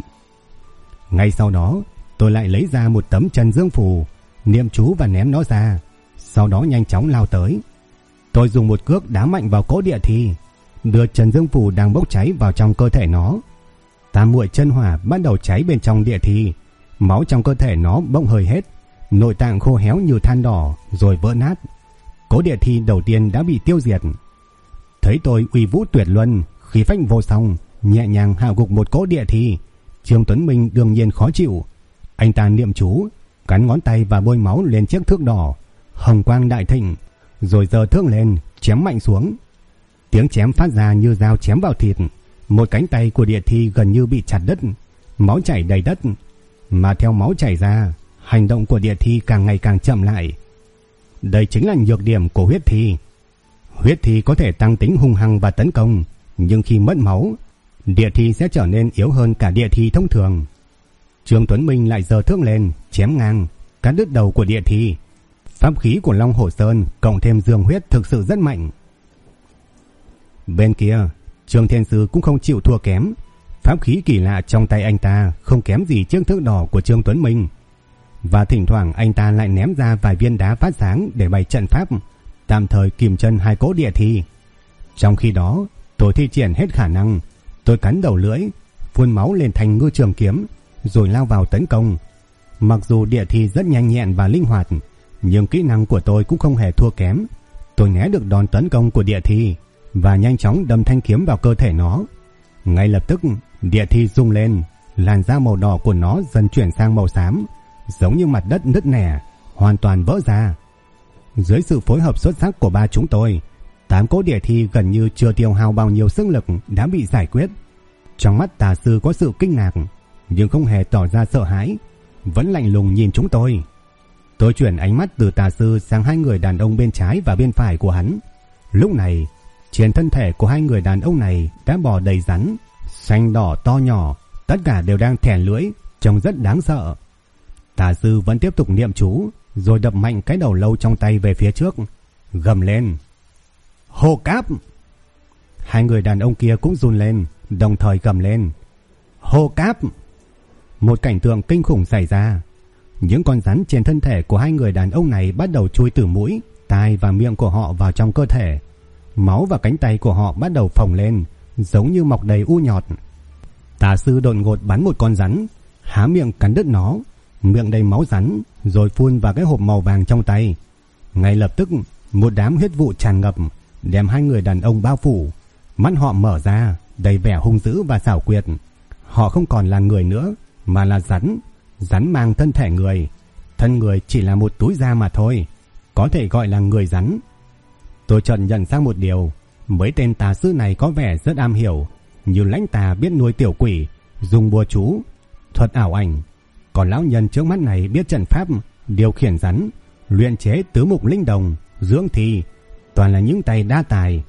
Ngay sau đó, tôi lại lấy ra một tấm trần dương phù, niệm chú và ném nó ra, sau đó nhanh chóng lao tới. Tôi dùng một cước đá mạnh vào cỗ địa thi, đưa trần dương phù đang bốc cháy vào trong cơ thể nó. Tam muội chân hỏa bắt đầu cháy bên trong địa thi, máu trong cơ thể nó bỗng hơi hết, nội tạng khô héo như than đỏ rồi vỡ nát. Cỗ địa thi đầu tiên đã bị tiêu diệt. Thấy tôi uy vũ tuyệt luân, khí phách vô song, nhẹ nhàng hạ gục một cỗ địa thi, Trương Tuấn Minh đương nhiên khó chịu. Anh ta niệm chú, cắn ngón tay và bôi máu lên chiếc thước đỏ, hồng quang đại thịnh, rồi giơ thước lên chém mạnh xuống. Tiếng chém phát ra như dao chém vào thịt. Một cánh tay của địa thi gần như bị chặt đứt, máu chảy đầy đất. Mà theo máu chảy ra, hành động của địa thi càng ngày càng chậm lại. Đây chính là nhược điểm của huyết thi. Huyết thi có thể tăng tính hung hăng và tấn công, nhưng khi mất máu, địa thi sẽ trở nên yếu hơn cả địa thi thông thường. Trương Tuấn Minh lại giơ thước lên chém ngang, cắt đứt đầu của địa thi. Pháp khí của Long Hổ Sơn cộng thêm dương huyết thực sự rất mạnh. Bên kia, Trương Thiên Sư cũng không chịu thua kém. Pháp khí kỳ lạ trong tay anh ta không kém gì chiếc thước đỏ của Trương Tuấn Minh. Và thỉnh thoảng anh ta lại ném ra vài viên đá phát sáng để bày trận pháp, tạm thời kìm chân hai cỗ địa thi. Trong khi đó, tôi thi triển hết khả năng, Tôi cắn đầu lưỡi, phun máu lên thành ngư trường kiếm, rồi lao vào tấn công. Mặc dù địa thi rất nhanh nhẹn và linh hoạt, nhưng kỹ năng của tôi cũng không hề thua kém. Tôi né được đòn tấn công của địa thi và nhanh chóng đâm thanh kiếm vào cơ thể nó. Ngay lập tức, địa thi rung lên, làn da màu đỏ của nó dần chuyển sang màu xám, giống như mặt đất nứt nẻ, hoàn toàn vỡ ra. Dưới sự phối hợp xuất sắc của ba chúng tôi, 8 cỗ địa thi gần như chưa tiêu hao bao nhiêu sức lực đã bị giải quyết. Trong mắt tà sư có sự kinh ngạc, nhưng không hề tỏ ra sợ hãi, vẫn lạnh lùng nhìn chúng tôi. Tôi chuyển ánh mắt từ tà sư sang hai người đàn ông bên trái và bên phải của hắn. Lúc này, trên thân thể của hai người đàn ông này đã bò đầy rắn, xanh đỏ to nhỏ, tất cả đều đang thè lưỡi, trông rất đáng sợ. Tà sư vẫn tiếp tục niệm chú, rồi đập mạnh cái đầu lâu trong tay về phía trước, gầm lên: Hồ Cáp! Hai người đàn ông kia cũng run lên, đồng thời gầm lên: Hồ Cáp! Một cảnh tượng kinh khủng xảy ra. Những con rắn trên thân thể của hai người đàn ông này bắt đầu chui từ mũi, tai và miệng của họ vào trong cơ thể. Máu và cánh tay của họ bắt đầu phồng lên, giống như mọc đầy u nhọt. Tà sư đột ngột bắn một con rắn, há miệng cắn đứt nó, miệng đầy máu rắn, rồi phun vào cái hộp màu vàng trong tay. Ngay lập tức, một đám huyết vụ tràn ngập, đem hai người đàn ông bao phủ. Mắt họ mở ra, đầy vẻ hung dữ và xảo quyệt. Họ không còn là người nữa, mà là rắn. Rắn mang thân thể người. Thân người chỉ là một túi da mà thôi, có thể gọi là người rắn. Tôi chợt nhận ra một điều, mấy tên tà sư này có vẻ rất am hiểu, như lãnh tà biết nuôi tiểu quỷ, dùng bùa chú, thuật ảo ảnh. Còn lão nhân trước mắt này biết trận pháp, điều khiển rắn, luyện chế tứ mục linh đồng, dưỡng thi, toàn là những tay đa tài.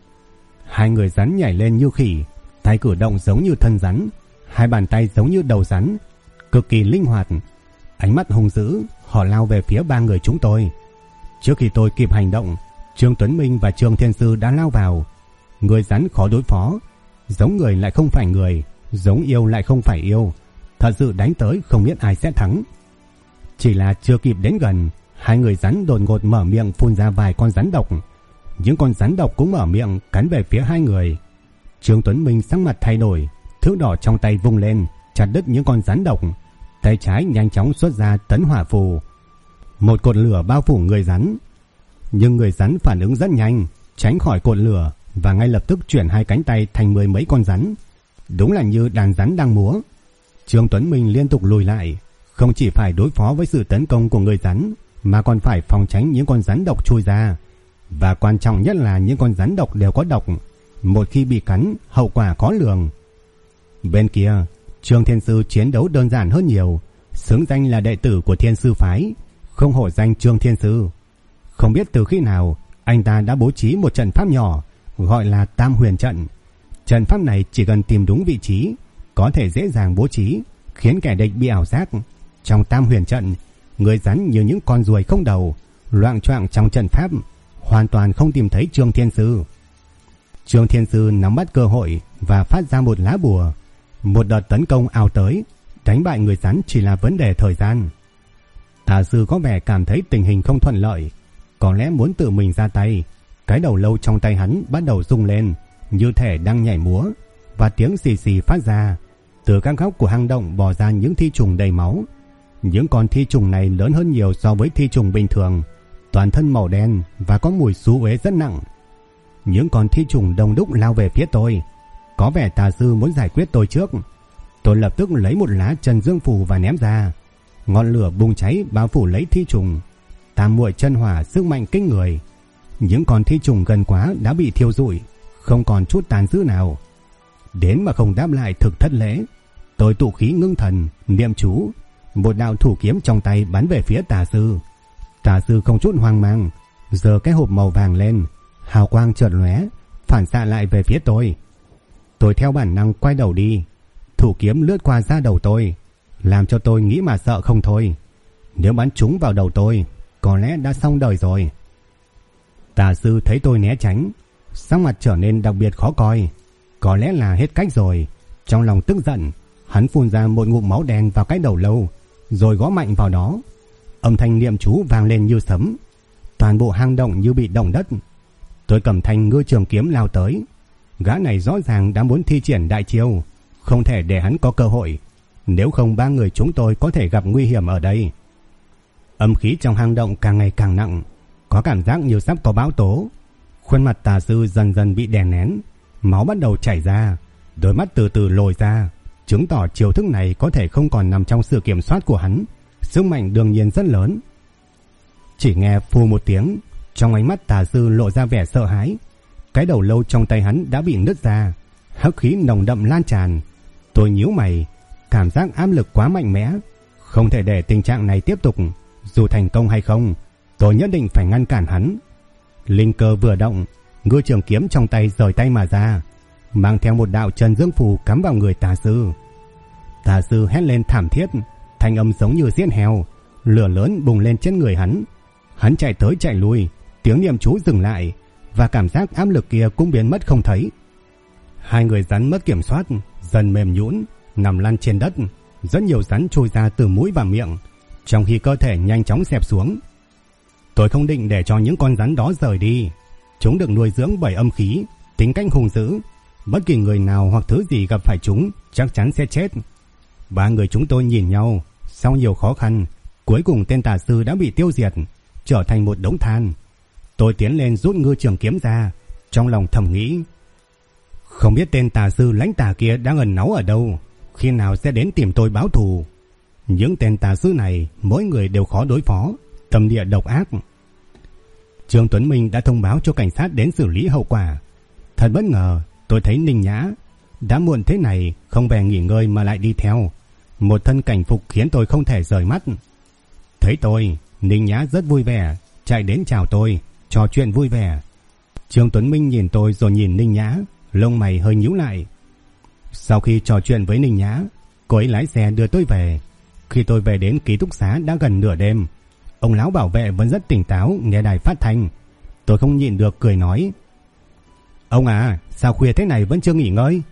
Hai người rắn nhảy lên như khỉ, tay cử động giống như thân rắn, hai bàn tay giống như đầu rắn, cực kỳ linh hoạt. Ánh mắt hung dữ, họ lao về phía ba người chúng tôi. Trước khi tôi kịp hành động, Trương Tuấn Minh và Trương Thiên Sư đã lao vào. Người rắn khó đối phó, giống người lại không phải người, giống yêu lại không phải yêu. Thật sự đánh tới không biết ai sẽ thắng. Chỉ là chưa kịp đến gần, hai người rắn đột ngột mở miệng phun ra vài con rắn độc. Những con rắn độc cũng mở miệng cắn về phía hai người. Trương Tuấn Minh sắc mặt thay đổi, thước đỏ trong tay vung lên, chặt đứt những con rắn độc. Tay trái nhanh chóng xuất ra tấn hỏa phù. Một cột lửa bao phủ người rắn. Nhưng người rắn phản ứng rất nhanh, tránh khỏi cột lửa và ngay lập tức chuyển hai cánh tay thành 10 mấy con rắn. Đúng là như đàn rắn đang múa. Trương Tuấn Minh liên tục lùi lại, không chỉ phải đối phó với sự tấn công của người rắn, mà còn phải phòng tránh những con rắn độc chui ra. Và quan trọng nhất là những con rắn độc đều có độc, một khi bị cắn, hậu quả khó lường. Bên kia, Trương Thiên Sư chiến đấu đơn giản hơn nhiều, xứng danh là đệ tử của Thiên Sư phái, không hổ danh Trương Thiên Sư. Không biết từ khi nào, anh ta đã bố trí một trận pháp nhỏ, gọi là Tam Huyền Trận. Trận pháp này chỉ cần tìm đúng vị trí, có thể dễ dàng bố trí, khiến kẻ địch bị ảo giác. Trong Tam Huyền Trận, người rắn như những con ruồi không đầu, loạng choạng trong trận pháp, hoàn toàn không tìm thấy Trương Thiên Sư. Trương Thiên Sư nắm bắt cơ hội và phát ra một lá bùa. Một đợt tấn công ào tới, đánh bại người rắn chỉ là vấn đề thời gian. Tà sư có vẻ cảm thấy tình hình không thuận lợi, có lẽ muốn tự mình ra tay. Cái đầu lâu trong tay hắn bắt đầu rung lên, như thể đang nhảy múa, và tiếng xì xì phát ra. Từ các góc của hang động bò ra những thi trùng đầy máu. Những con thi trùng này lớn hơn nhiều so với thi trùng bình thường, toàn thân màu đen và có mùi xú uế rất nặng. Những con thi trùng đông đúc lao về phía tôi. Có vẻ tà sư muốn giải quyết tôi trước. Tôi lập tức lấy một lá Trần Dương Phù và ném ra. Ngọn lửa bùng cháy bao phủ lấy thi trùng. Tam muội chân hỏa sức mạnh kinh người. Những con thi trùng gần quá đã bị thiêu rụi, không còn chút tàn dư nào. Đến mà không đáp lại thực thất lễ. Tôi tụ khí ngưng thần, niệm chú. Một đạo thủ kiếm trong tay bắn về phía tà sư. Tà sư không chút hoang mang, giơ cái hộp màu vàng lên, hào quang chợt lóe, phản xạ lại về phía tôi. Tôi theo bản năng quay đầu đi. Thủ kiếm lướt qua da đầu tôi, làm cho tôi nghĩ mà sợ không thôi. Nếu bắn trúng vào đầu tôi, có lẽ đã xong đời rồi. Tà sư thấy tôi né tránh, sắc mặt trở nên đặc biệt khó coi. Có lẽ là hết cách rồi. Trong lòng tức giận, hắn phun ra một ngụm máu đen vào cái đầu lâu, rồi gõ mạnh vào đó. Âm thanh niệm chú vang lên như sấm. Toàn bộ hang động như bị động đất. Tôi cầm thanh ngư trường kiếm lao tới. Gã này rõ ràng đã muốn thi triển đại chiêu, không thể để hắn có cơ hội. Nếu không 3 người chúng tôi có thể gặp nguy hiểm ở đây. Âm khí trong hang động càng ngày càng nặng, có cảm giác như sắp có bão tố. Khuôn mặt tà sư dần dần bị đè nén, máu bắt đầu chảy ra, đôi mắt từ từ lồi ra, chứng tỏ chiêu thức này có thể không còn nằm trong sự kiểm soát của hắn. Sức mạnh đương nhiên rất lớn. Chỉ nghe phù một tiếng, trong ánh mắt tà sư lộ ra vẻ sợ hãi. Cái đầu lâu trong tay hắn đã bị nứt ra, hắc khí nồng đậm lan tràn. Tôi nhíu mày, cảm giác áp lực quá mạnh mẽ, không thể để tình trạng này tiếp tục. Dù thành công hay không, tôi nhất định phải ngăn cản hắn. Linh cơ vừa động, ngư trường kiếm trong tay rời tay mà ra, mang theo một đạo trần dương phù cắm vào người tà sư. Tà sư hét lên thảm thiết, thanh âm giống như giết heo, lửa lớn bùng lên trên người hắn. Hắn chạy tới chạy lui, tiếng niệm chú dừng lại, và cảm giác áp lực kia cũng biến mất không thấy. Hai người rắn mất kiểm soát, dần mềm nhũn, nằm lăn trên đất. Rất nhiều rắn trôi ra từ mũi và miệng, trong khi cơ thể nhanh chóng xẹp xuống. Tôi không định để cho những con rắn đó rời đi. Chúng được nuôi dưỡng bởi âm khí, tính cách hung dữ. Bất kỳ người nào hoặc thứ gì gặp phải chúng chắc chắn sẽ chết. 3 người chúng tôi nhìn nhau, sau nhiều khó khăn, cuối cùng tên tà sư đã bị tiêu diệt, trở thành một đống than. Tôi tiến lên rút ngư trường kiếm ra, trong lòng thầm nghĩ, không biết tên tà sư lãnh tà kia đang ẩn náu ở đâu, khi nào sẽ đến tìm tôi báo thù. Những tên tà sư này mỗi người đều khó đối phó, tâm địa độc ác. Trương Tuấn Minh đã thông báo cho cảnh sát đến xử lý hậu quả. Thật bất ngờ, tôi thấy Ninh Nhã đã muộn thế này không về nghỉ ngơi mà lại đi theo. Một thân cảnh phục khiến tôi không thể rời mắt. Thấy tôi, Ninh Nhã rất vui vẻ, chạy đến chào tôi, trò chuyện vui vẻ. Trương Tuấn Minh nhìn tôi rồi nhìn Ninh Nhã, lông mày hơi nhíu lại. Sau khi trò chuyện với Ninh Nhã, cô ấy lái xe đưa tôi về. Khi tôi về đến ký túc xá đã gần nửa đêm. Ông lão bảo vệ vẫn rất tỉnh táo nghe đài phát thanh. Tôi không nhịn được cười nói, ông à, sao khuya thế này vẫn chưa nghỉ ngơi?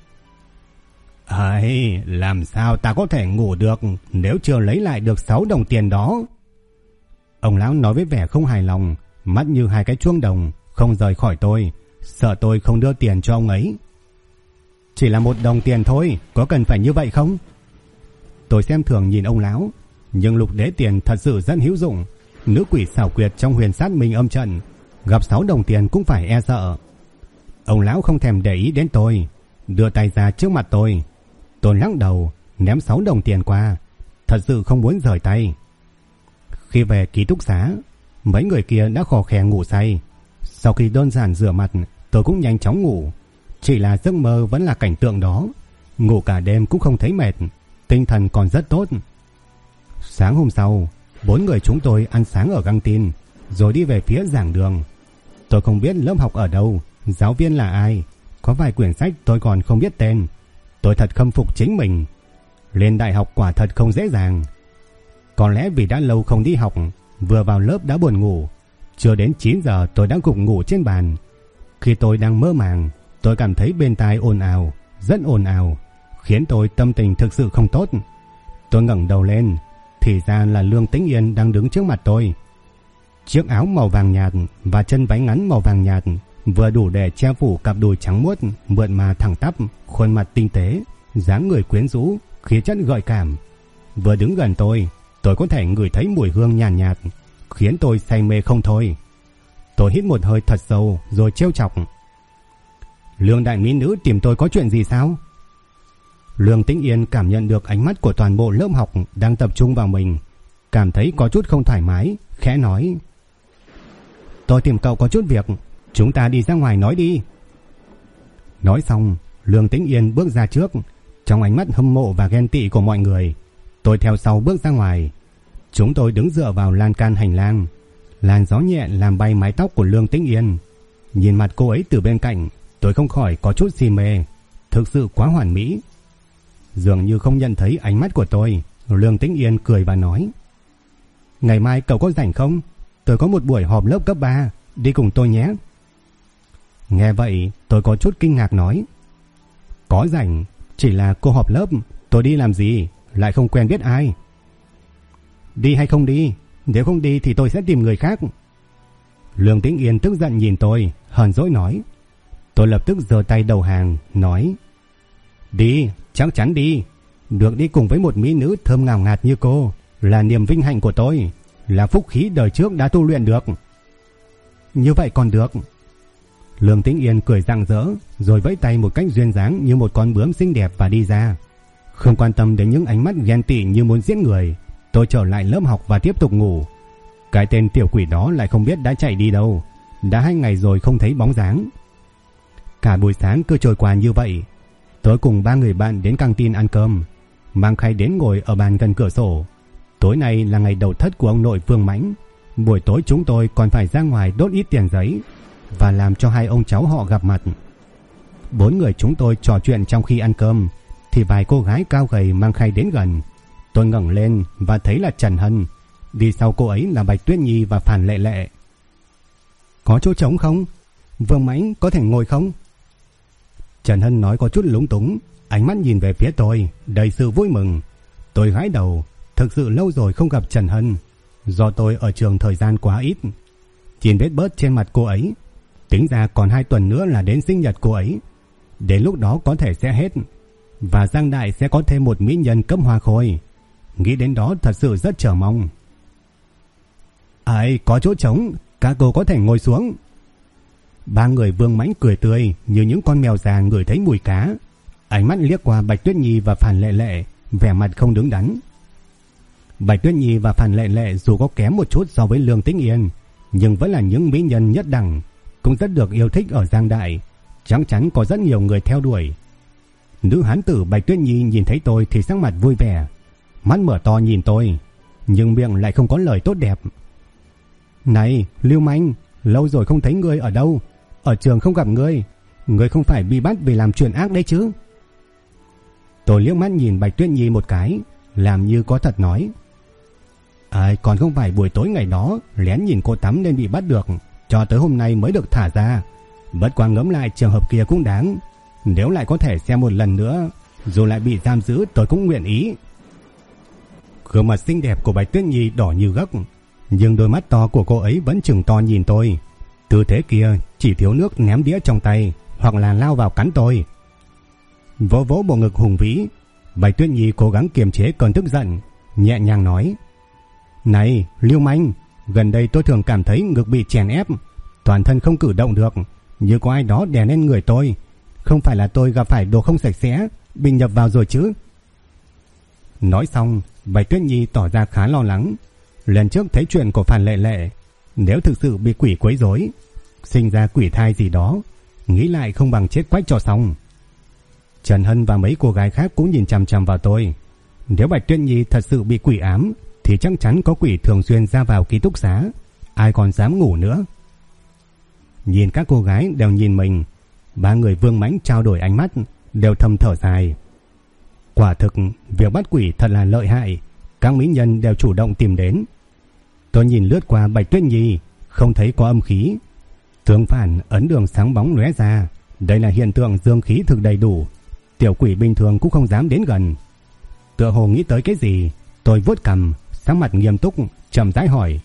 Ấy, làm sao ta có thể ngủ được nếu chưa lấy lại được 6 đồng tiền đó? Ông lão nói với vẻ không hài lòng, mắt như 2 cái chuông đồng, không rời khỏi tôi, sợ tôi không đưa tiền cho ông ấy. Chỉ là 1 đồng tiền thôi, có cần phải như vậy không? Tôi xem thường nhìn ông lão, nhưng lục đế tiền thật sự rất hữu dụng. Nữ quỷ xảo quyệt trong huyền sát minh âm trận, gặp 6 đồng tiền cũng phải e sợ. Ông lão không thèm để ý đến tôi, đưa tay ra trước mặt tôi. Tôi lắc đầu, ném 6 đồng tiền qua, thật sự không muốn rời tay. Khi về ký túc xá, mấy người kia đã khò khè ngủ say. Sau khi đơn giản rửa mặt, tôi cũng nhanh chóng ngủ. Chỉ là giấc mơ vẫn là cảnh tượng đó. Ngủ cả đêm cũng không thấy mệt, tinh thần còn rất tốt. Sáng hôm sau, 4 người chúng tôi ăn sáng ở căng tin, rồi đi về phía giảng đường. Tôi không biết lớp học ở đâu, giáo viên là ai, có vài quyển sách tôi còn không biết tên. Tôi thật khâm phục chính mình. Lên đại học quả thật không dễ dàng. Có lẽ vì đã lâu không đi học, vừa vào lớp đã buồn ngủ. Chưa đến 9 giờ tôi đã gục ngủ trên bàn. Khi tôi đang mơ màng, tôi cảm thấy bên tai ồn ào, rất ồn ào, khiến tôi tâm tình thực sự không tốt. Tôi ngẩng đầu lên, thì ra là Lương Tĩnh Yên đang đứng trước mặt tôi. Chiếc áo màu vàng nhạt và chân váy ngắn màu vàng nhạt vừa đủ để che phủ cặp đùi trắng muốt, mượt mà thẳng tắp, khuôn mặt tinh tế, dáng người quyến rũ, khí chất gợi cảm. Vừa đứng gần tôi có thể ngửi thấy mùi hương nhàn nhạt, khiến tôi say mê không thôi. Tôi hít một hơi thật sâu rồi trêu chọc, Lương đại mỹ nữ tìm tôi có chuyện gì sao? Lương Tĩnh Yên cảm nhận được ánh mắt của toàn bộ lớp học đang tập trung vào mình, cảm thấy có chút không thoải mái, khẽ nói, tôi tìm cậu có chút việc, chúng ta đi ra ngoài nói đi. Nói xong, Lương Tĩnh Yên bước ra trước, trong ánh mắt hâm mộ và ghen tị của mọi người. Tôi theo sau bước ra ngoài. Chúng tôi đứng dựa vào lan can hành lang. Làn gió nhẹ làm bay mái tóc của Lương Tĩnh Yên. Nhìn mặt cô ấy từ bên cạnh, tôi không khỏi có chút si mê, thực sự quá hoàn mỹ. Dường như không nhận thấy ánh mắt của tôi, Lương Tĩnh Yên cười và nói, ngày mai cậu có rảnh không? Tôi có một buổi họp lớp cấp 3, đi cùng tôi nhé. Nghe vậy tôi có chút kinh ngạc nói, có rảnh, chỉ là cô họp lớp, tôi đi làm gì, lại không quen biết ai. Đi hay không đi? Nếu không đi thì tôi sẽ tìm người khác. Lương Tĩnh Yên tức giận nhìn tôi, hờn dỗi nói, Tôi lập tức giơ tay đầu hàng, nói: Đi, chắc chắn đi. Được đi cùng với một mỹ nữ thơm ngào ngạt như cô là niềm vinh hạnh của tôi, là phúc khí đời trước đã tu luyện được. Như vậy còn được. Lương Tĩnh Yên cười rạng rỡ, rồi vẫy tay một cách duyên dáng như một con bướm xinh đẹp và đi ra. Không quan tâm đến những ánh mắt ghen tị như muốn giết người, tôi trở lại lớp học và tiếp tục ngủ. Cái tên tiểu quỷ đó lại không biết đã chạy đi đâu, đã 2 ngày rồi không thấy bóng dáng. Cả buổi sáng cứ trôi qua như vậy. Tôi cùng 3 người bạn đến căng tin ăn cơm, mang khay đến ngồi ở bàn gần cửa sổ. Tối nay là ngày đầu thất của ông nội Vương Mãnh. Buổi tối chúng tôi còn phải ra ngoài đốt ít tiền giấy và làm cho 2 ông cháu họ gặp mặt. 4 người chúng tôi trò chuyện trong khi ăn cơm thì vài cô gái cao gầy mang khay đến gần. Tôi ngẩng lên và thấy là Trần Hân, đi sau cô ấy là Bạch Tuyết Nhi và Phan Lệ Lệ. Có chỗ trống không? Vương Mãnh có thể ngồi không? Trần Hân nói có chút lúng túng, ánh mắt nhìn về phía tôi đầy sự vui mừng. Tôi gãi đầu, thực sự lâu rồi không gặp Trần Hân, do tôi ở trường thời gian quá ít. Nhìn vết bớt trên mặt cô ấy, tính ra còn 2 tuần nữa là đến sinh nhật cô ấy. Đến lúc đó có thể sẽ hết, và Giang Đại sẽ có thêm một mỹ nhân cấp hoa khôi. Nghĩ đến đó thật sự rất chờ mong. Ai có chỗ trống, các cô có thể ngồi xuống. 3 người Vương Mãnh cười tươi như những con mèo già ngửi thấy mùi cá. Ánh mắt liếc qua Bạch Tuyết Nhi và Phan Lệ Lệ, vẻ mặt không đứng đắn. Bạch Tuyết Nhi và Phan Lệ Lệ dù có kém một chút so với Lương Tĩnh Yên, nhưng vẫn là những mỹ nhân nhất đẳng, cũng rất được yêu thích ở Giang Đại, chắc chắn có rất nhiều người theo đuổi. Nữ hán tử Bạch Tuyết Nhi nhìn thấy tôi thì sắc mặt vui vẻ, mắt mở to nhìn tôi, nhưng miệng lại không có lời tốt đẹp. Này, lưu manh, lâu rồi không thấy ngươi ở đâu, ở trường không gặp ngươi, ngươi không phải bị bắt vì làm chuyện ác đấy chứ? Tôi liếc mắt nhìn Bạch Tuyết Nhi một cái, làm như có thật nói: còn không phải buổi tối ngày đó lén nhìn cô tắm nên bị bắt được, cho tới hôm nay mới được thả ra. Bất quá ngẫm lại trường hợp kia cũng đáng, nếu lại có thể xem một lần nữa, dù lại bị giam giữ tôi cũng nguyện ý. Gương mặt xinh đẹp của Bạch Tuyết Nhi đỏ như gấc, nhưng đôi mắt to của cô ấy vẫn trừng to nhìn tôi. Tư thế kia chỉ thiếu nước ném đĩa trong tay hoặc là lao vào cắn tôi. Vỗ vỗ bộ ngực hùng vĩ, Bạch Tuyết Nhi cố gắng kiềm chế cơn tức giận, nhẹ nhàng nói: Này, lưu manh, gần đây tôi thường cảm thấy ngực bị chèn ép, toàn thân không cử động được, như có ai đó đè lên người tôi. Không phải là tôi gặp phải đồ không sạch sẽ bị nhập vào rồi chứ? Nói xong, Bạch Tuyết Nhi tỏ ra khá lo lắng. Lần trước thấy chuyện của Phan Lệ Lệ, nếu thực sự bị quỷ quấy rối, sinh ra quỷ thai gì đó, nghĩ lại không bằng chết quách cho xong. Trần Hân và mấy cô gái khác cũng nhìn chằm chằm vào tôi. Nếu Bạch Tuyết Nhi thật sự bị quỷ ám thì chắc chắn có quỷ thường xuyên ra vào ký túc xá, ai còn dám ngủ nữa. Nhìn các cô gái đều nhìn mình, 3 người Vương Mãnh trao đổi ánh mắt, đều thầm thở dài. Quả thực, việc bắt quỷ thật là lợi hại, các mỹ nhân đều chủ động tìm đến. Tôi nhìn lướt qua Bạch Tuyết Nhi, không thấy có âm khí. Tương phản, ấn đường sáng bóng lóe ra, đây là hiện tượng dương khí thực đầy đủ, tiểu quỷ bình thường cũng không dám đến gần. Tựa hồ nghĩ tới cái gì, tôi vuốt cằm, sắc mặt nghiêm túc, chậm rãi hỏi: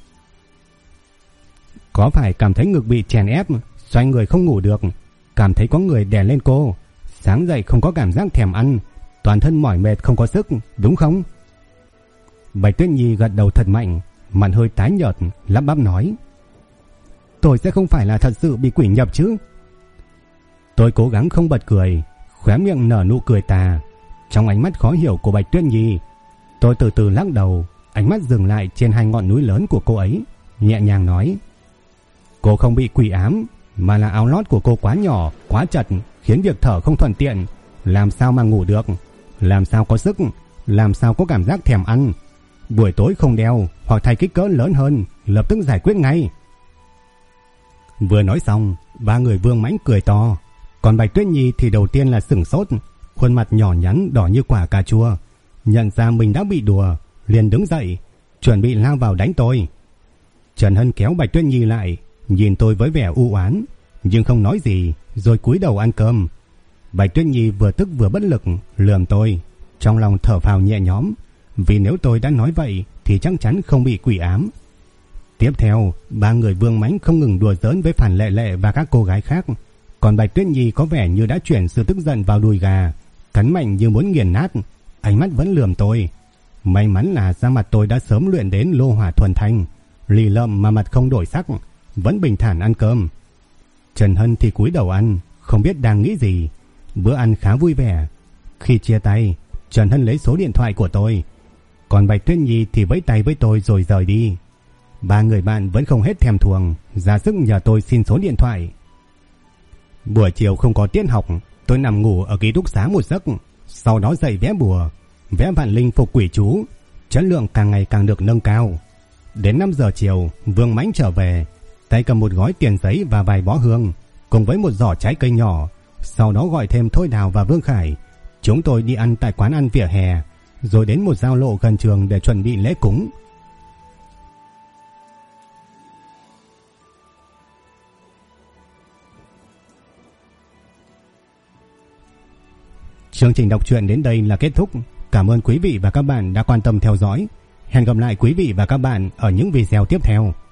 Có phải cảm thấy ngực bị chèn ép, xoay người không ngủ được, cảm thấy có người đè lên cô, sáng dậy không có cảm giác thèm ăn, toàn thân mỏi mệt không có sức, đúng không? Bạch Tuyết Nhi gật đầu thật mạnh, mặt hơi tái nhợt, lắp bắp nói: Tôi sẽ không phải là thật sự bị quỷ nhập chứ? Tôi cố gắng không bật cười, khóe miệng nở nụ cười tà. Trong ánh mắt khó hiểu của Bạch Tuyết Nhi, tôi từ từ lắc đầu, ánh mắt dừng lại trên 2 ngọn núi lớn của cô ấy, nhẹ nhàng nói: Cô không bị quỷ ám, mà là áo lót của cô quá nhỏ, quá chật, khiến việc thở không thuận tiện, làm sao mà ngủ được, làm sao có sức, làm sao có cảm giác thèm ăn. Buổi tối không đeo hoặc thay kích cỡ lớn hơn, lập tức giải quyết ngay. Vừa nói xong, 3 người Vương Mãnh cười to, còn Bạch Tuyết Nhi thì đầu tiên là sửng sốt, khuôn mặt nhỏ nhắn đỏ như quả cà chua, nhận ra mình đã bị đùa, liền đứng dậy, chuẩn bị lao vào đánh tôi. Trần Hân kéo Bạch Tuyết Nhi lại, nhìn tôi với vẻ u oán, nhưng không nói gì, rồi cúi đầu ăn cơm. Bạch Tuyết Nhi vừa tức vừa bất lực lườm tôi, trong lòng thở phào nhẹ nhõm, vì nếu tôi đã nói vậy thì chắc chắn không bị quỷ ám. Tiếp theo, 3 người Vương Mãnh không ngừng đùa giỡn với Phan Lệ Lệ và các cô gái khác, Còn Bạch Tuyết Nhi có vẻ như đã chuyển sự tức giận vào đùi gà, cắn mạnh như muốn nghiền nát, ánh mắt vẫn lườm tôi. May mắn là da mặt tôi đã sớm luyện đến lô hỏa thuần thanh, lì lợm mà mặt không đổi sắc, vẫn bình thản ăn cơm. Trần Hân thì cúi đầu ăn, không biết đang nghĩ gì. Bữa ăn khá vui vẻ. Khi chia tay, Trần Hân lấy số điện thoại của tôi, còn Bạch Tuyết Nhi thì vẫy tay với tôi rồi rời đi. Ba người bạn vẫn không hết thèm thuồng, ra sức nhờ tôi xin số điện thoại. Buổi chiều không có tiết học, tôi nằm ngủ ở ký túc xá một giấc, sau đó dậy vẽ bùa, vẽ vạn linh phục quỷ chú, chất lượng càng ngày càng được nâng cao. Đến 5 giờ chiều, Vương Mãnh trở về, tay cầm một gói tiền giấy và vài bó hương, cùng với một giỏ trái cây nhỏ. Sau đó gọi thêm Thôi Đào và Vương Khải. Chúng tôi đi ăn tại quán ăn vỉa hè, rồi đến một giao lộ gần trường để chuẩn bị lễ cúng. Chương trình đọc truyện đến đây là kết thúc. Cảm ơn quý vị và các bạn đã quan tâm theo dõi. Hẹn gặp lại quý vị và các bạn ở những video tiếp theo.